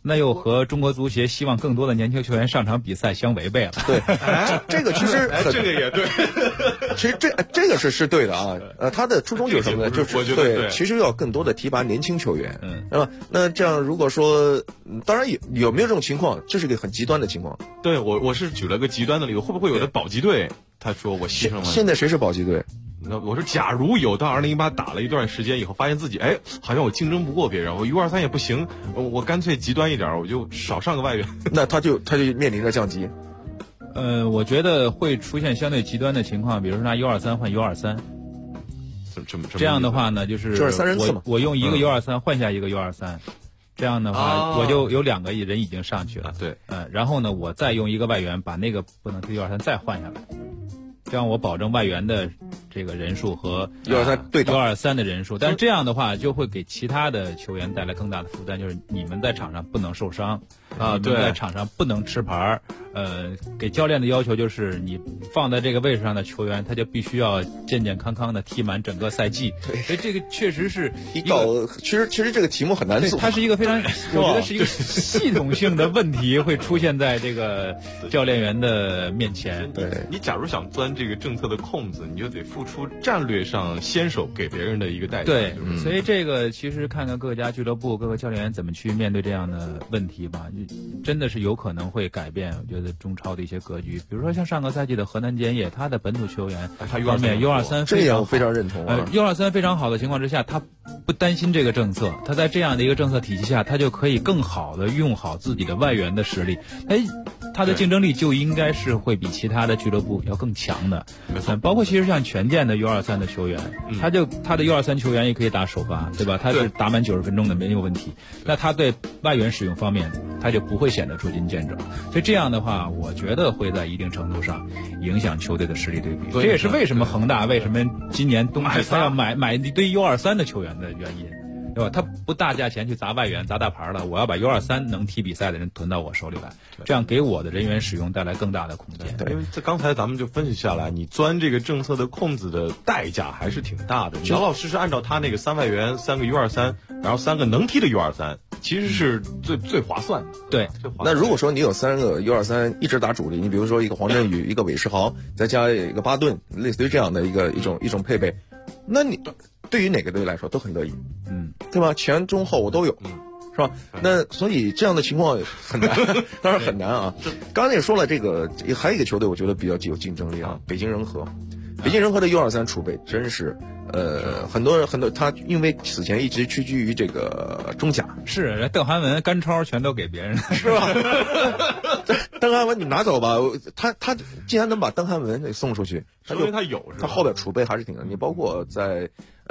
那又和中国足协希望更多的年轻球员上场比赛相违背了。 对，这个其实这个也对。 其实这个是对的啊。他的初衷就是什么呢？就是对，其实要更多的提拔年轻球员，对吧？那这样如果说，当然有没有这种情况？这是个很极端的情况。 对，我是举了个极端的例子，会不会有的保级队他说我牺牲了？ 现在谁是保级队？ 那我说，假如有到2018打了一段时间以后，发现自己好像我竞争不过别人，我 U23也不行，我干脆极端一点，我就少上个外援。 那他就面临着降级。 我觉得会出现相对极端的情况，比如说拿 U23 换 U23。这样的话呢，就是 3人次嘛， 我用一个 U23 换下一个 U23，这样的话我就有2个人已经上去了。 对， 然后呢，我再用一个外援把那个不能踢 U23 再换下来。这样我保证外援的这个人数和 U23 的人数，但是这样的话就会给其他的球员带来更大的负担，就是你们在场上不能受伤啊，你们在场上不能吃牌，给教练的要求就是你放在这个位置上的球员，他就必须要健健康康的踢满整个赛季。 对， 所以这个确实是其实这个题目很难做， 它是一个非常，我觉得是一个系统性的问题会出现在这个教练员的面前。 对，你假如想钻这个政策的空子，你就得付出战略上先手给别人的一个代价。 对，所以这个其实看看各家俱乐部、各个教练员怎么去面对这样的问题吧，真的是有可能会改变，我觉得中超的一些格局。比如说像上个赛季的河南建业，他的本土球员方面 U23 这点我非常认同 ，U23 非常好的情况之下，他不担心这个政策，他在这样的一个政策体系下，他就可以更好的用好自己的外援的实力。他的竞争力就应该是会比其他的俱乐部要更强的。包括其实像权健的 U23 的球员，他的 U23 球员也可以打首发，对吧？他是打满90分钟的没有问题。那他对外援使用方面，他就不会显得捉襟见肘。所以这样的话，我觉得会在一定程度上影响球队的实力对比。这也是为什么恒大为什么今年冬季他要买一堆 U23 的球员的原因。对吧？他不大价钱去砸外援、砸大牌了，我要把 U23 能踢比赛的人囤到我手里来，这样给我的人员使用带来更大的空间。 对，因为刚才咱们就分析下来，你钻这个政策的空子的代价还是挺大的。你老老实实按照他那个3外援、3个 U23，然后3个能踢的 U23，其实是最划算的。 对， 那如果说你有3个 U23 一直打主力，你比如说一个黄振宇、一个韦世豪，再加一个巴顿，类似于这样的一种配备，那你对于哪个队来说都很乐意，对吧？前中后我都有，是吧？那所以这样的情况很难，当然很难啊。刚才也说了，这个还有一个球队，我觉得比较具有竞争力啊，北京人和。北京人和的 U23 储备真是，很多人他因为此前一直屈居于这个中甲， 是邓涵文、甘超全都给别人， 是吧？邓涵文你拿走吧，他既然能把邓涵文给送出去， 说明他有， 他后边储备还是挺的。你包括在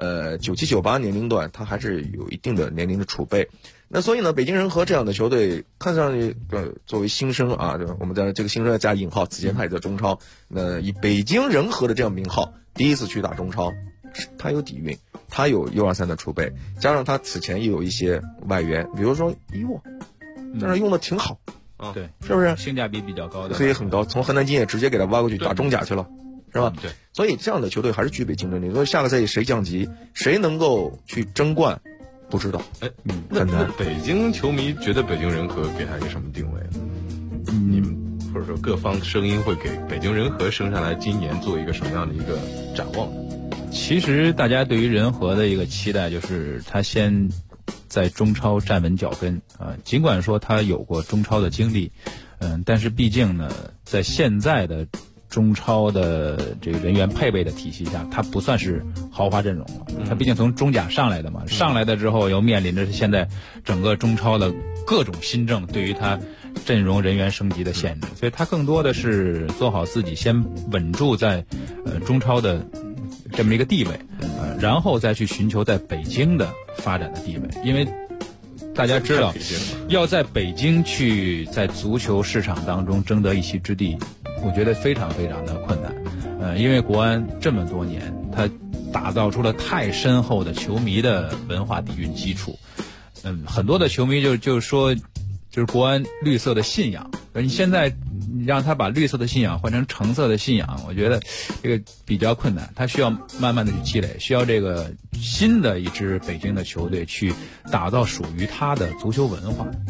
97、98年龄段，他还是有一定的年龄的储备。那所以呢，北京人和这样的球队看上去作为新生啊，我们在这个新生要加引号，此前他也在中超。那以北京人和的这样名号，第一次去打中超，他有底蕴，他有 U23 的储备，加上他此前也有一些外援，比如说伊沃，但是用的挺好。 对， 是不是性价比比较高的？ 可以很高，从河南建业直接给他挖过去打中甲去了，是吧？ 对， 所以这样的球队还是具备竞争力。所以下个赛季谁降级，谁能够去争冠，不知道。很难。 北京球迷觉得北京人和给他一个什么定位？你们或者说各方声音会给北京人和升上来今年做一个什么样的一个展望？ 其实大家对于人和的一个期待就是他先在中超站稳脚跟啊，尽管说他有过中超的经历，但是毕竟呢，在现在的中超的这个人员配备的体系下，他不算是豪华阵容了。他毕竟从中甲上来的嘛，上来的之后又面临着现在整个中超的各种新政对于他阵容人员升级的限制，所以他更多的是做好自己，先稳住在中超的这么一个地位，然后再去寻求在北京的发展的地位。因为大家知道，要在北京去在足球市场当中争得一席之地，我觉得非常非常的困难。因为国安这么多年，他打造出了太深厚的球迷的文化底蕴基础。很多的球迷就说，就是国安绿色的信仰。你现在你让他把绿色的信仰换成橙色的信仰，我觉得这个比较困难。他需要慢慢的去积累，需要这个新的一支北京的球队去打造属于他的足球文化。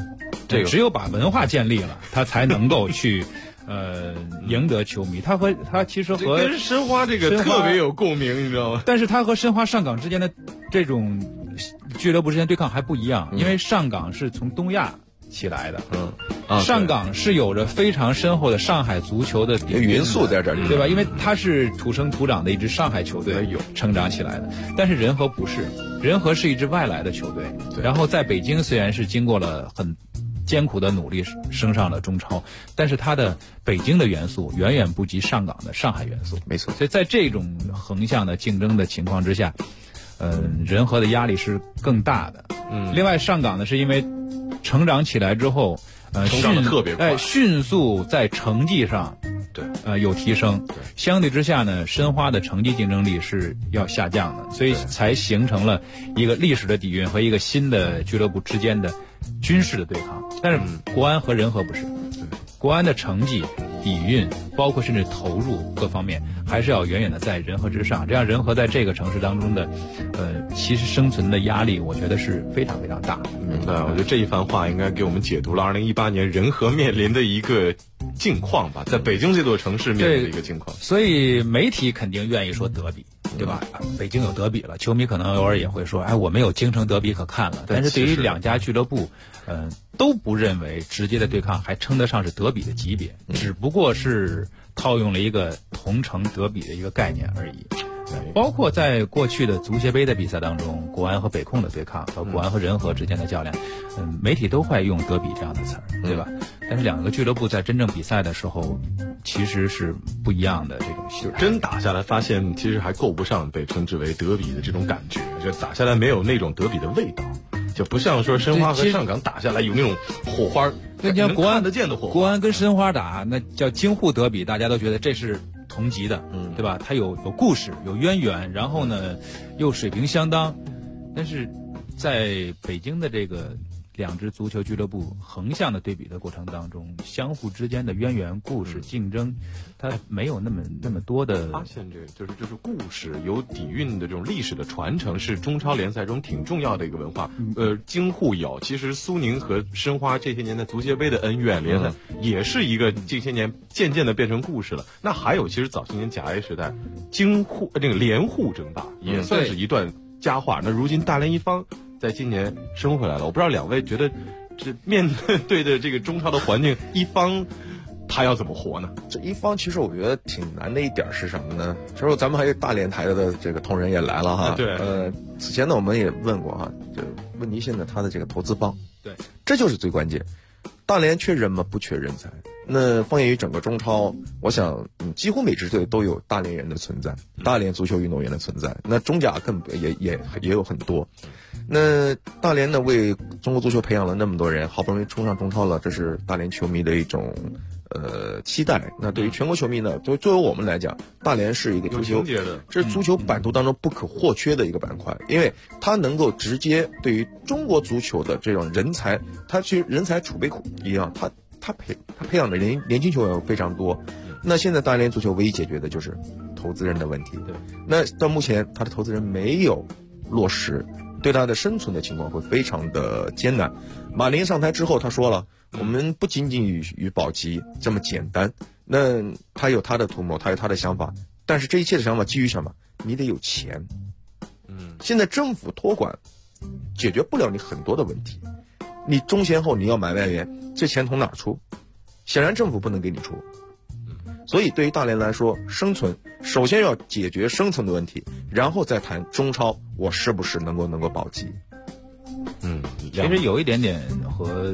这个只有把文化建立了，他才能够去赢得球迷。他其实和跟申花这个特别有共鸣，你知道吗？ 但是他和申花上港之间的这种俱乐部之间对抗还不一样，因为上港是从东亚起来的，上港是有着非常深厚的上海足球的底蕴元素在这里， 对吧？因为它是土生土长的一支上海球队成长起来的，但是仁和不是，仁和是一支外来的球队，然后在北京虽然是经过了很艰苦的努力升上了中超，但是它的北京的元素远远不及上港的上海元素， 没错。 所以在这种横向的竞争的情况之下，仁和的压力是更大的。另外上港呢是因为成长起来之后， 成长得特别快， 迅速在成绩上，有提升。相对之下呢，申花的成绩竞争力是要下降的，所以才形成了一个历史的底蕴和一个新的俱乐部之间的军事的对抗。但是国安和仁和不是，国安的成绩、底蕴，包括甚至投入各方面，还是要远远的在仁和之上。这样仁和在这个城市当中的，其实生存的压力，我觉得是非常非常大。 明白，我觉得这一番话应该给我们解读了2018年仁和面临的一个境况吧，在北京这座城市面临的一个境况。 所以媒体肯定愿意说德比，对吧？北京有德比了，球迷可能偶尔也会说，我们有京城德比可看了。但是对于两家俱乐部，都不认为直接的对抗还称得上是德比的级别，只不过是套用了一个同城德比的一个概念而已。包括在过去的足协杯的比赛当中，国安和北控的对抗和国安和仁和之间的较量，媒体都会用德比这样的词儿，对吧？但是两个俱乐部在真正比赛的时候，其实是不一样的这种形态。 真打下来，发现其实还够不上被称之为德比的这种感觉，就打下来没有那种德比的味道。就不像说申花和上港打下来有那种火花， 那你像国安看得见的火花。 国安跟申花打，那叫京沪德比，大家都觉得这是同级的，对吧？它有故事，有渊源，然后呢又水平相当。但是在北京的这个两支足球俱乐部横向的对比的过程当中，相互之间的渊源、故事、竞争，它没有那么多的。 发现这就是故事有底蕴的这种历史的传承，是中超联赛中挺重要的一个文化。京沪有，其实苏宁和申花这些年的足协杯的恩怨联赛，也是一个这些年渐渐的变成故事了。那还有，其实早些年甲 A 时代，京沪这个联沪争霸也算是一段佳话。那如今大连一方在今年升回来了，我不知道两位觉得这面对的这个中超的环境，一方他要怎么活呢？ 这一方其实我觉得挺难的一点是什么呢？之后咱们还有大连台的这个同仁也来了哈。 对。 此前呢我们也问过哈，就问题现在他的这个投资帮， 对， 这就是最关键。大连缺人吗？不缺人才。那放眼于整个中超，我想几乎每支队都有大连人的存在，大连足球运动员的存在。那中甲更也有很多。那大连呢为中国足球培养了那么多人，好不容易冲上中超了，这是大连球迷的一种期待。那对于全国球迷呢，作为我们来讲，大连是一个足球，这是足球版图当中不可或缺的一个板块，因为它能够直接对于中国足球的这种人才，它其实人才储备库一样，它培养的年轻球员非常多。那现在大连足球唯一解决的就是投资人的问题。 对， 那到目前他的投资人没有落实，对他的生存的情况会非常的艰难。马林上台之后他说了，我们不仅仅与保级这么简单，那他有他的图谋，他有他的想法，但是这一切的想法基于什么？你得有钱。现在政府托管解决不了你很多的问题，你中前后你要买外援，这钱从哪出？显然政府不能给你出。所以对于大连来说，生存首先要解决生存的问题，然后再谈中超我是不是能够保级。 其实有一点点和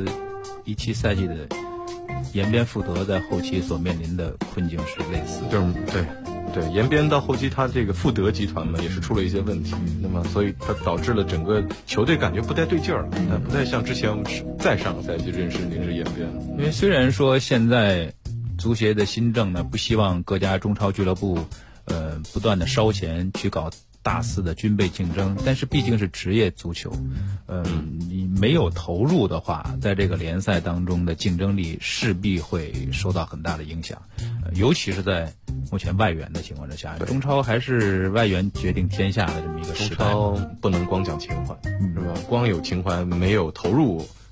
17赛季的延边富德在后期所面临的困境是类似的。 对，延边到后期他这个富德集团嘛也是出了一些问题，那么所以它导致了整个球队感觉不太对劲儿了，不太像之前我们再上个赛季认识那支延边。 因为虽然说现在足协的新政呢不希望各家中超俱乐部不断的烧钱去搞大肆的军备竞争，但是毕竟是职业足球，你没有投入的话，在这个联赛当中的竞争力势必会受到很大的影响，尤其是在目前外援的情况之下，中超还是外援决定天下的这么一个时代。 中超不能光讲情怀，是吧？光有情怀没有投入，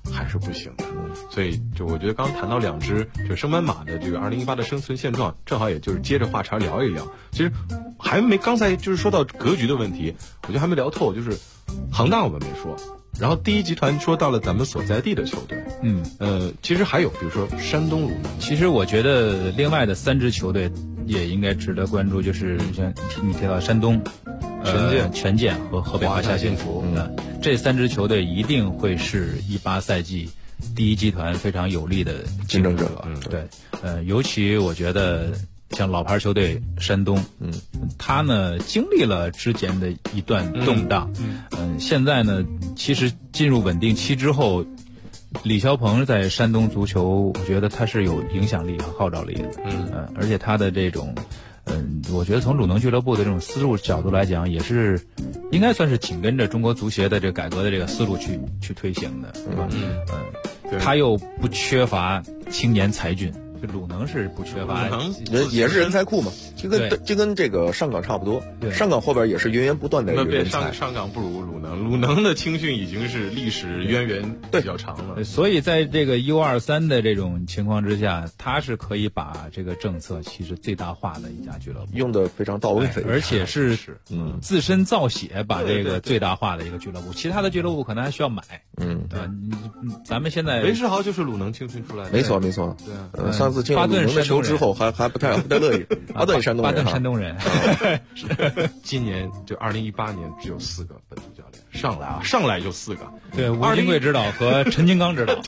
还是不行的。所以就我觉得刚谈到两支这升班马的这个2018的生存现状，正好也就是接着话茬聊一聊。其实还没刚才就是说到格局的问题，我觉得还没聊透，就是恒大我们没说。然后第一集团说到了咱们所在地的球队，其实还有比如说山东鲁能。 其实我觉得另外的3支球队也应该值得关注，就是像你提到山东、权健和河北华夏幸福，这3支球队一定会是18赛季第一集团非常有力的竞争者。对，尤其我觉得像老牌球队山东，他呢经历了之前的一段动荡，现在呢其实进入稳定期之后，李霄鹏在山东足球，我觉得他是有影响力和号召力的，而且他的这种，我觉得从鲁能俱乐部的这种思路角度来讲，也是应该算是紧跟着中国足协的这个改革的这个思路去推行的，是吧？他又不缺乏青年才俊。鲁能是不缺乏， 也是人才库嘛，就跟这个上港差不多。上港后边也是源源不断的人才。 上港不如鲁能，鲁能的青训已经是历史渊源比较长了。 所以在这个U23的这种情况之下，他是可以把这个政策其实最大化的一家俱乐部， 用的非常到位， 而且是自身造血把这个最大化的一个俱乐部。其他的俱乐部可能还需要买，咱们现在韦世豪就是鲁能青训出来的， 没错。对，上次进了鲁能的球之后，还不太乐意。巴顿山东人， 今年就2018年只有4个本土教练上来就4个。 对，吴金贵指导和陈金刚指导。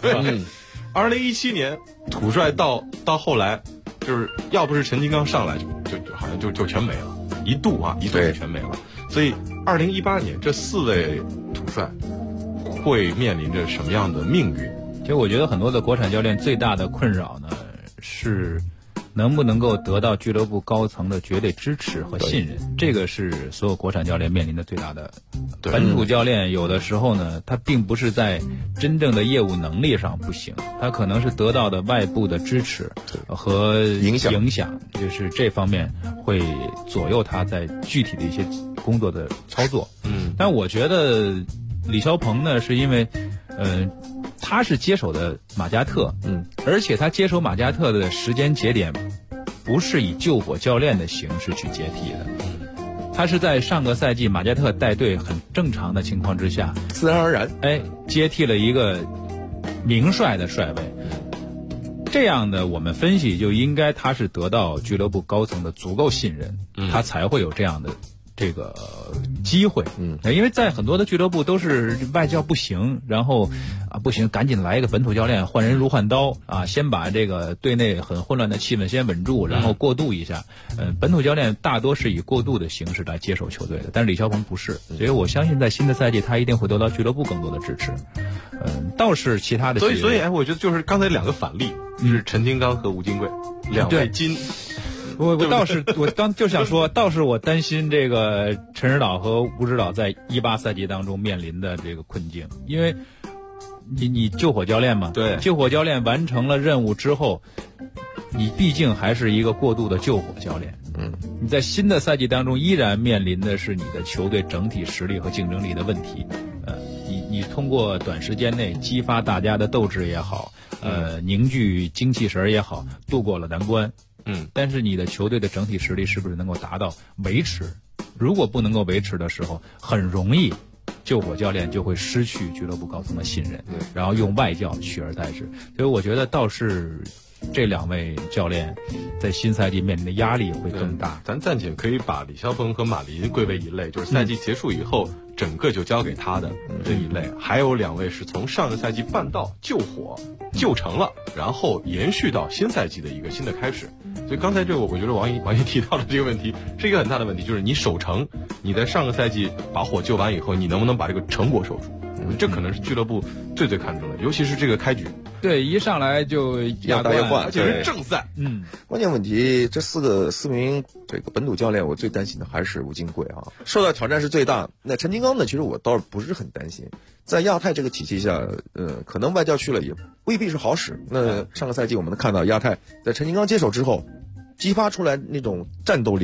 2017年土帅到后来，就是要不是陈金刚上来，就好像就全没了，一度就全没了。所以2018年这4位土帅会面临着什么样的命运？ 其实我觉得很多的国产教练最大的困扰呢，是能不能够得到俱乐部高层的绝对支持和信任，这个是所有国产教练面临的最大的。本土教练有的时候呢，他并不是在真正的业务能力上不行，他可能是得到的外部的支持和影响，就是这方面会左右他在具体的一些工作的操作。但我觉得李霄鹏呢，是因为他是接手的马加特，而且他接手马加特的时间节点不是以救火教练的形式去接替的，他是在上个赛季马加特带队很正常的情况之下， 自然而然接替了一个名帅的帅位。这样的我们分析就应该他是得到俱乐部高层的足够信任，他才会有这样的这个机会。因为在很多的俱乐部都是外教不行，然后不行赶紧来一个本土教练，换人如换刀先把这个队内很混乱的气氛先稳住，然后过渡一下。本土教练大多是以过渡的形式来接手球队的，但是李霄鹏不是，所以我相信在新的赛季他一定会得到俱乐部更多的支持。倒是其他的， 所以我觉得就是刚才2个反例是陈金刚和吴金贵2位金。 我刚就想说，倒是我担心这个陈指导和吴指导在18赛季当中面临的这个困境，因为你救火教练嘛， 对， 救火教练完成了任务之后，你毕竟还是一个过渡的救火教练，你在新的赛季当中依然面临的是你的球队整体实力和竞争力的问题，你通过短时间内激发大家的斗志也好，凝聚精气神也好，度过了难关。但是你的球队的整体实力是不是能够达到维持？如果不能够维持的时候，很容易救火教练就会失去俱乐部高层的信任，然后用外教取而代之。所以我觉得倒是这2位教练在新赛季面临的压力会更大。 咱暂且可以把李霄鹏和马林归为一类，就是赛季结束以后整个就交给他的这一类。还有2位是从上个赛季办到救火救成了，然后延续到新赛季的一个新的开始。所以刚才这个我觉得王毅提到的这个问题是一个很大的问题，就是你守成，你在上个赛季把火救完以后，你能不能把这个成果守住？这可能是俱乐部最看重的，尤其是这个开局。 对，一上来就亚冠， 而且是正赛。 关键问题，这4名这个本土教练，我最担心的还是吴金贵受到挑战是最大。那陈金刚呢？其实我倒是不是很担心，在亚太这个体系下，可能外教去了也未必是好使。那上个赛季我们能看到亚太在陈金刚接手之后，激发出来那种战斗力，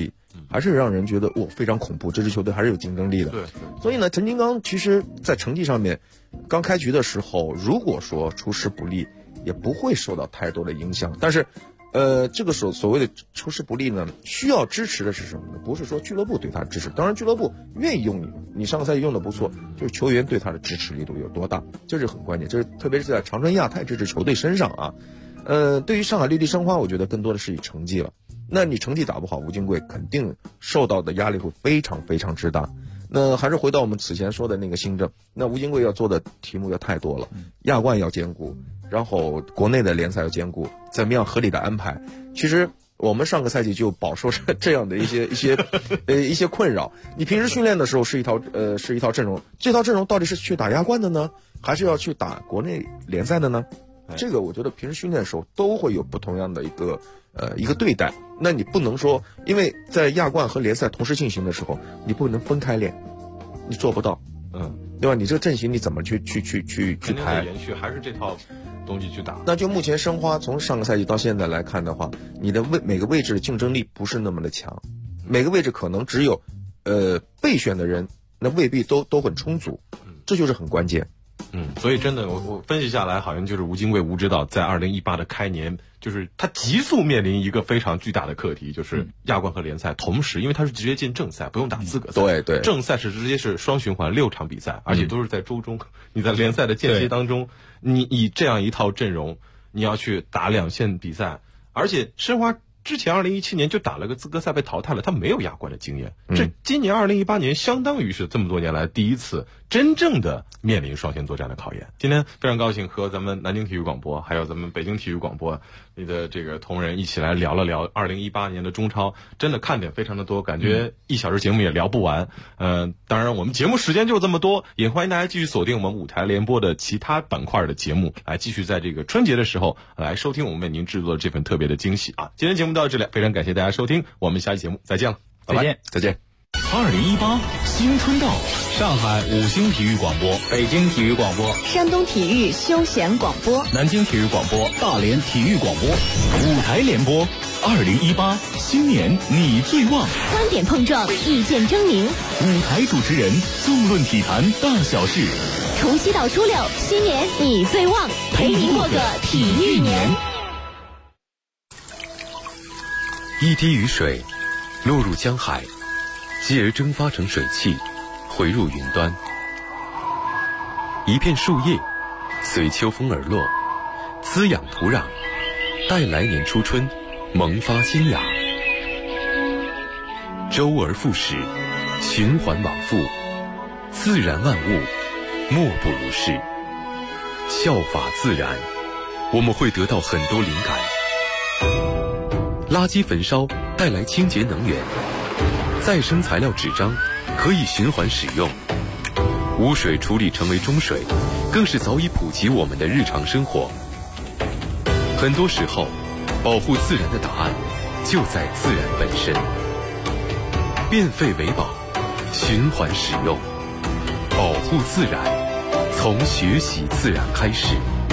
还是让人觉得非常恐怖，这支球队还是有竞争力的。 对， 所以呢，陈金刚其实在成绩上面，刚开局的时候，如果说出师不利，也不会受到太多的影响。但是，这个所谓的出师不利呢，需要支持的是什么呢？不是说俱乐部对他支持，当然俱乐部愿意用你，你上个赛季用的不错，就是球员对他的支持力度有多大，这是很关键。这是特别是在长春亚泰这支球队身上啊。对于上海绿地申花，我觉得更多的是以成绩了。那你成绩打不好，吴金贵肯定受到的压力会非常非常之大。那还是回到我们此前说的那个新政，那吴金贵要做的题目要太多了，亚冠要兼顾，然后国内的联赛要兼顾，怎么样合理的安排？其实我们上个赛季就饱受这样的一些困扰。你平时训练的时候是一套阵容，这套阵容到底是去打亚冠的呢，还是要去打国内联赛的呢？这个我觉得平时训练的时候都会有不同样的一个对待。那你不能说，因为在亚冠和联赛同时进行的时候，你不能分开练，你做不到，对吧？你这个阵型你怎么去排？ 延续还是这套东西去打。 那就目前申花从上个赛季到现在来看的话，你的每个位置的竞争力不是那么的强，每个位置可能只有备选的人，那未必都很充足，这就是很关键。 所以真的，我分析下来，好像就是吴金贵吴指导在2018的开年，就是他急速面临一个非常巨大的课题，就是亚冠和联赛同时，因为他是直接进正赛，不用打资格赛。 对， 正赛是直接是双循环6场比赛，而且都是在周中。你在联赛的间歇当中，你以这样一套阵容，你要去打2线比赛，而且申花之前2017年就打了个资格赛被淘汰了，他没有亚冠的经验。这今年2018年相当于是这么多年来第一次真正的面临双线作战的考验。今天非常高兴和咱们南京体育广播还有咱们北京体育广播你的这个同仁一起来聊了聊2018年的中超，真的看点非常的多，感觉1小时节目也聊不完。当然我们节目时间就这么多，也欢迎大家继续锁定我们舞台联播的其他板块的节目，来继续在这个春节的时候来收听我们为您制作的这份特别的惊喜啊！今天节目到这里，非常感谢大家收听，我们下期节目再见了， 再见， 再见。 2018新春到，上海5星体育广播， 北京体育广播， 山东体育休闲广播， 南京体育广播，大连体育广播，舞台联播。2018新年你最旺， 观点碰撞，意见争鸣， 舞台主持人纵论体坛大小事。 除夕到初六，新年你最旺，陪您过个体育年。 一滴雨水落入江海，继而蒸发成水汽，回入云端。一片树叶随秋风而落，滋养土壤，待来年初春萌发新芽。周而复始，循环往复，自然万物莫不如是。效法自然，我们会得到很多灵感。垃圾焚烧带来清洁能源，再生材料纸张可以循环使用，污水处理成为中水，更是早已普及我们的日常生活。很多时候，保护自然的答案就在自然本身。变废为宝，循环使用，保护自然，从学习自然开始。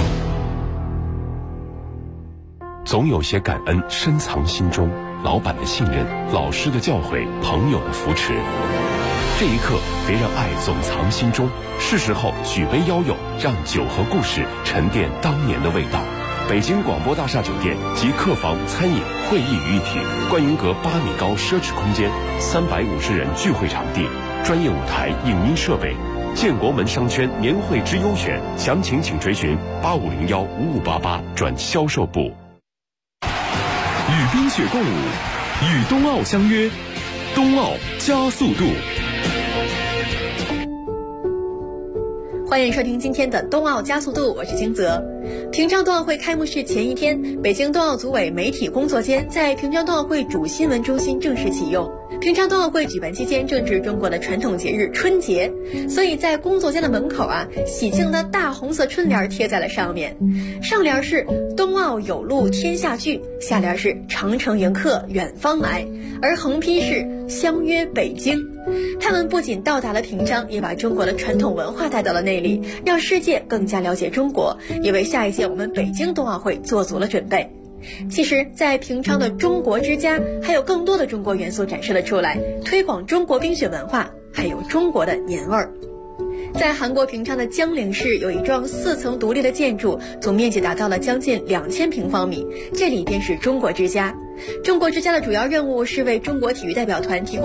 总有些感恩深藏心中，老板的信任，老师的教诲，朋友的扶持。这一刻，别让爱总藏心中，是时候举杯邀友，让酒和故事沉淀当年的味道。北京广播大厦酒店及客房、餐饮、会议于一体，观云阁8米高奢侈空间，350人聚会场地，专业舞台、影音设备。建国门商圈年会之优选，详情请垂询85015588转销售部。 与冰雪共舞，与冬奥相约，冬奥加速度。 欢迎收听今天的冬奥加速度，我是金泽。平昌冬奥会开幕式前一天，北京冬奥组委媒体工作间在平昌冬奥会主新闻中心正式启用。平昌冬奥会举办期间正值中国的传统节日春节，所以在工作间的门口喜庆的大红色春联贴在了上面，上联是冬奥有路天下聚，下联是长城迎客远方来，而横批是相约北京。他们不仅到达了平昌，也把中国的传统文化带到了那里，让世界更加了解中国，也为下一届我们北京冬奥会做足了准备。 其实在平昌的中国之家还有更多的中国元素展示了出来，推广中国冰雪文化，还有中国的年味儿。在韩国平昌的江陵市有一幢4层独立的建筑，总面积达到了将近2000平方米，这里便是中国之家。中国之家的主要任务是为中国体育代表团提供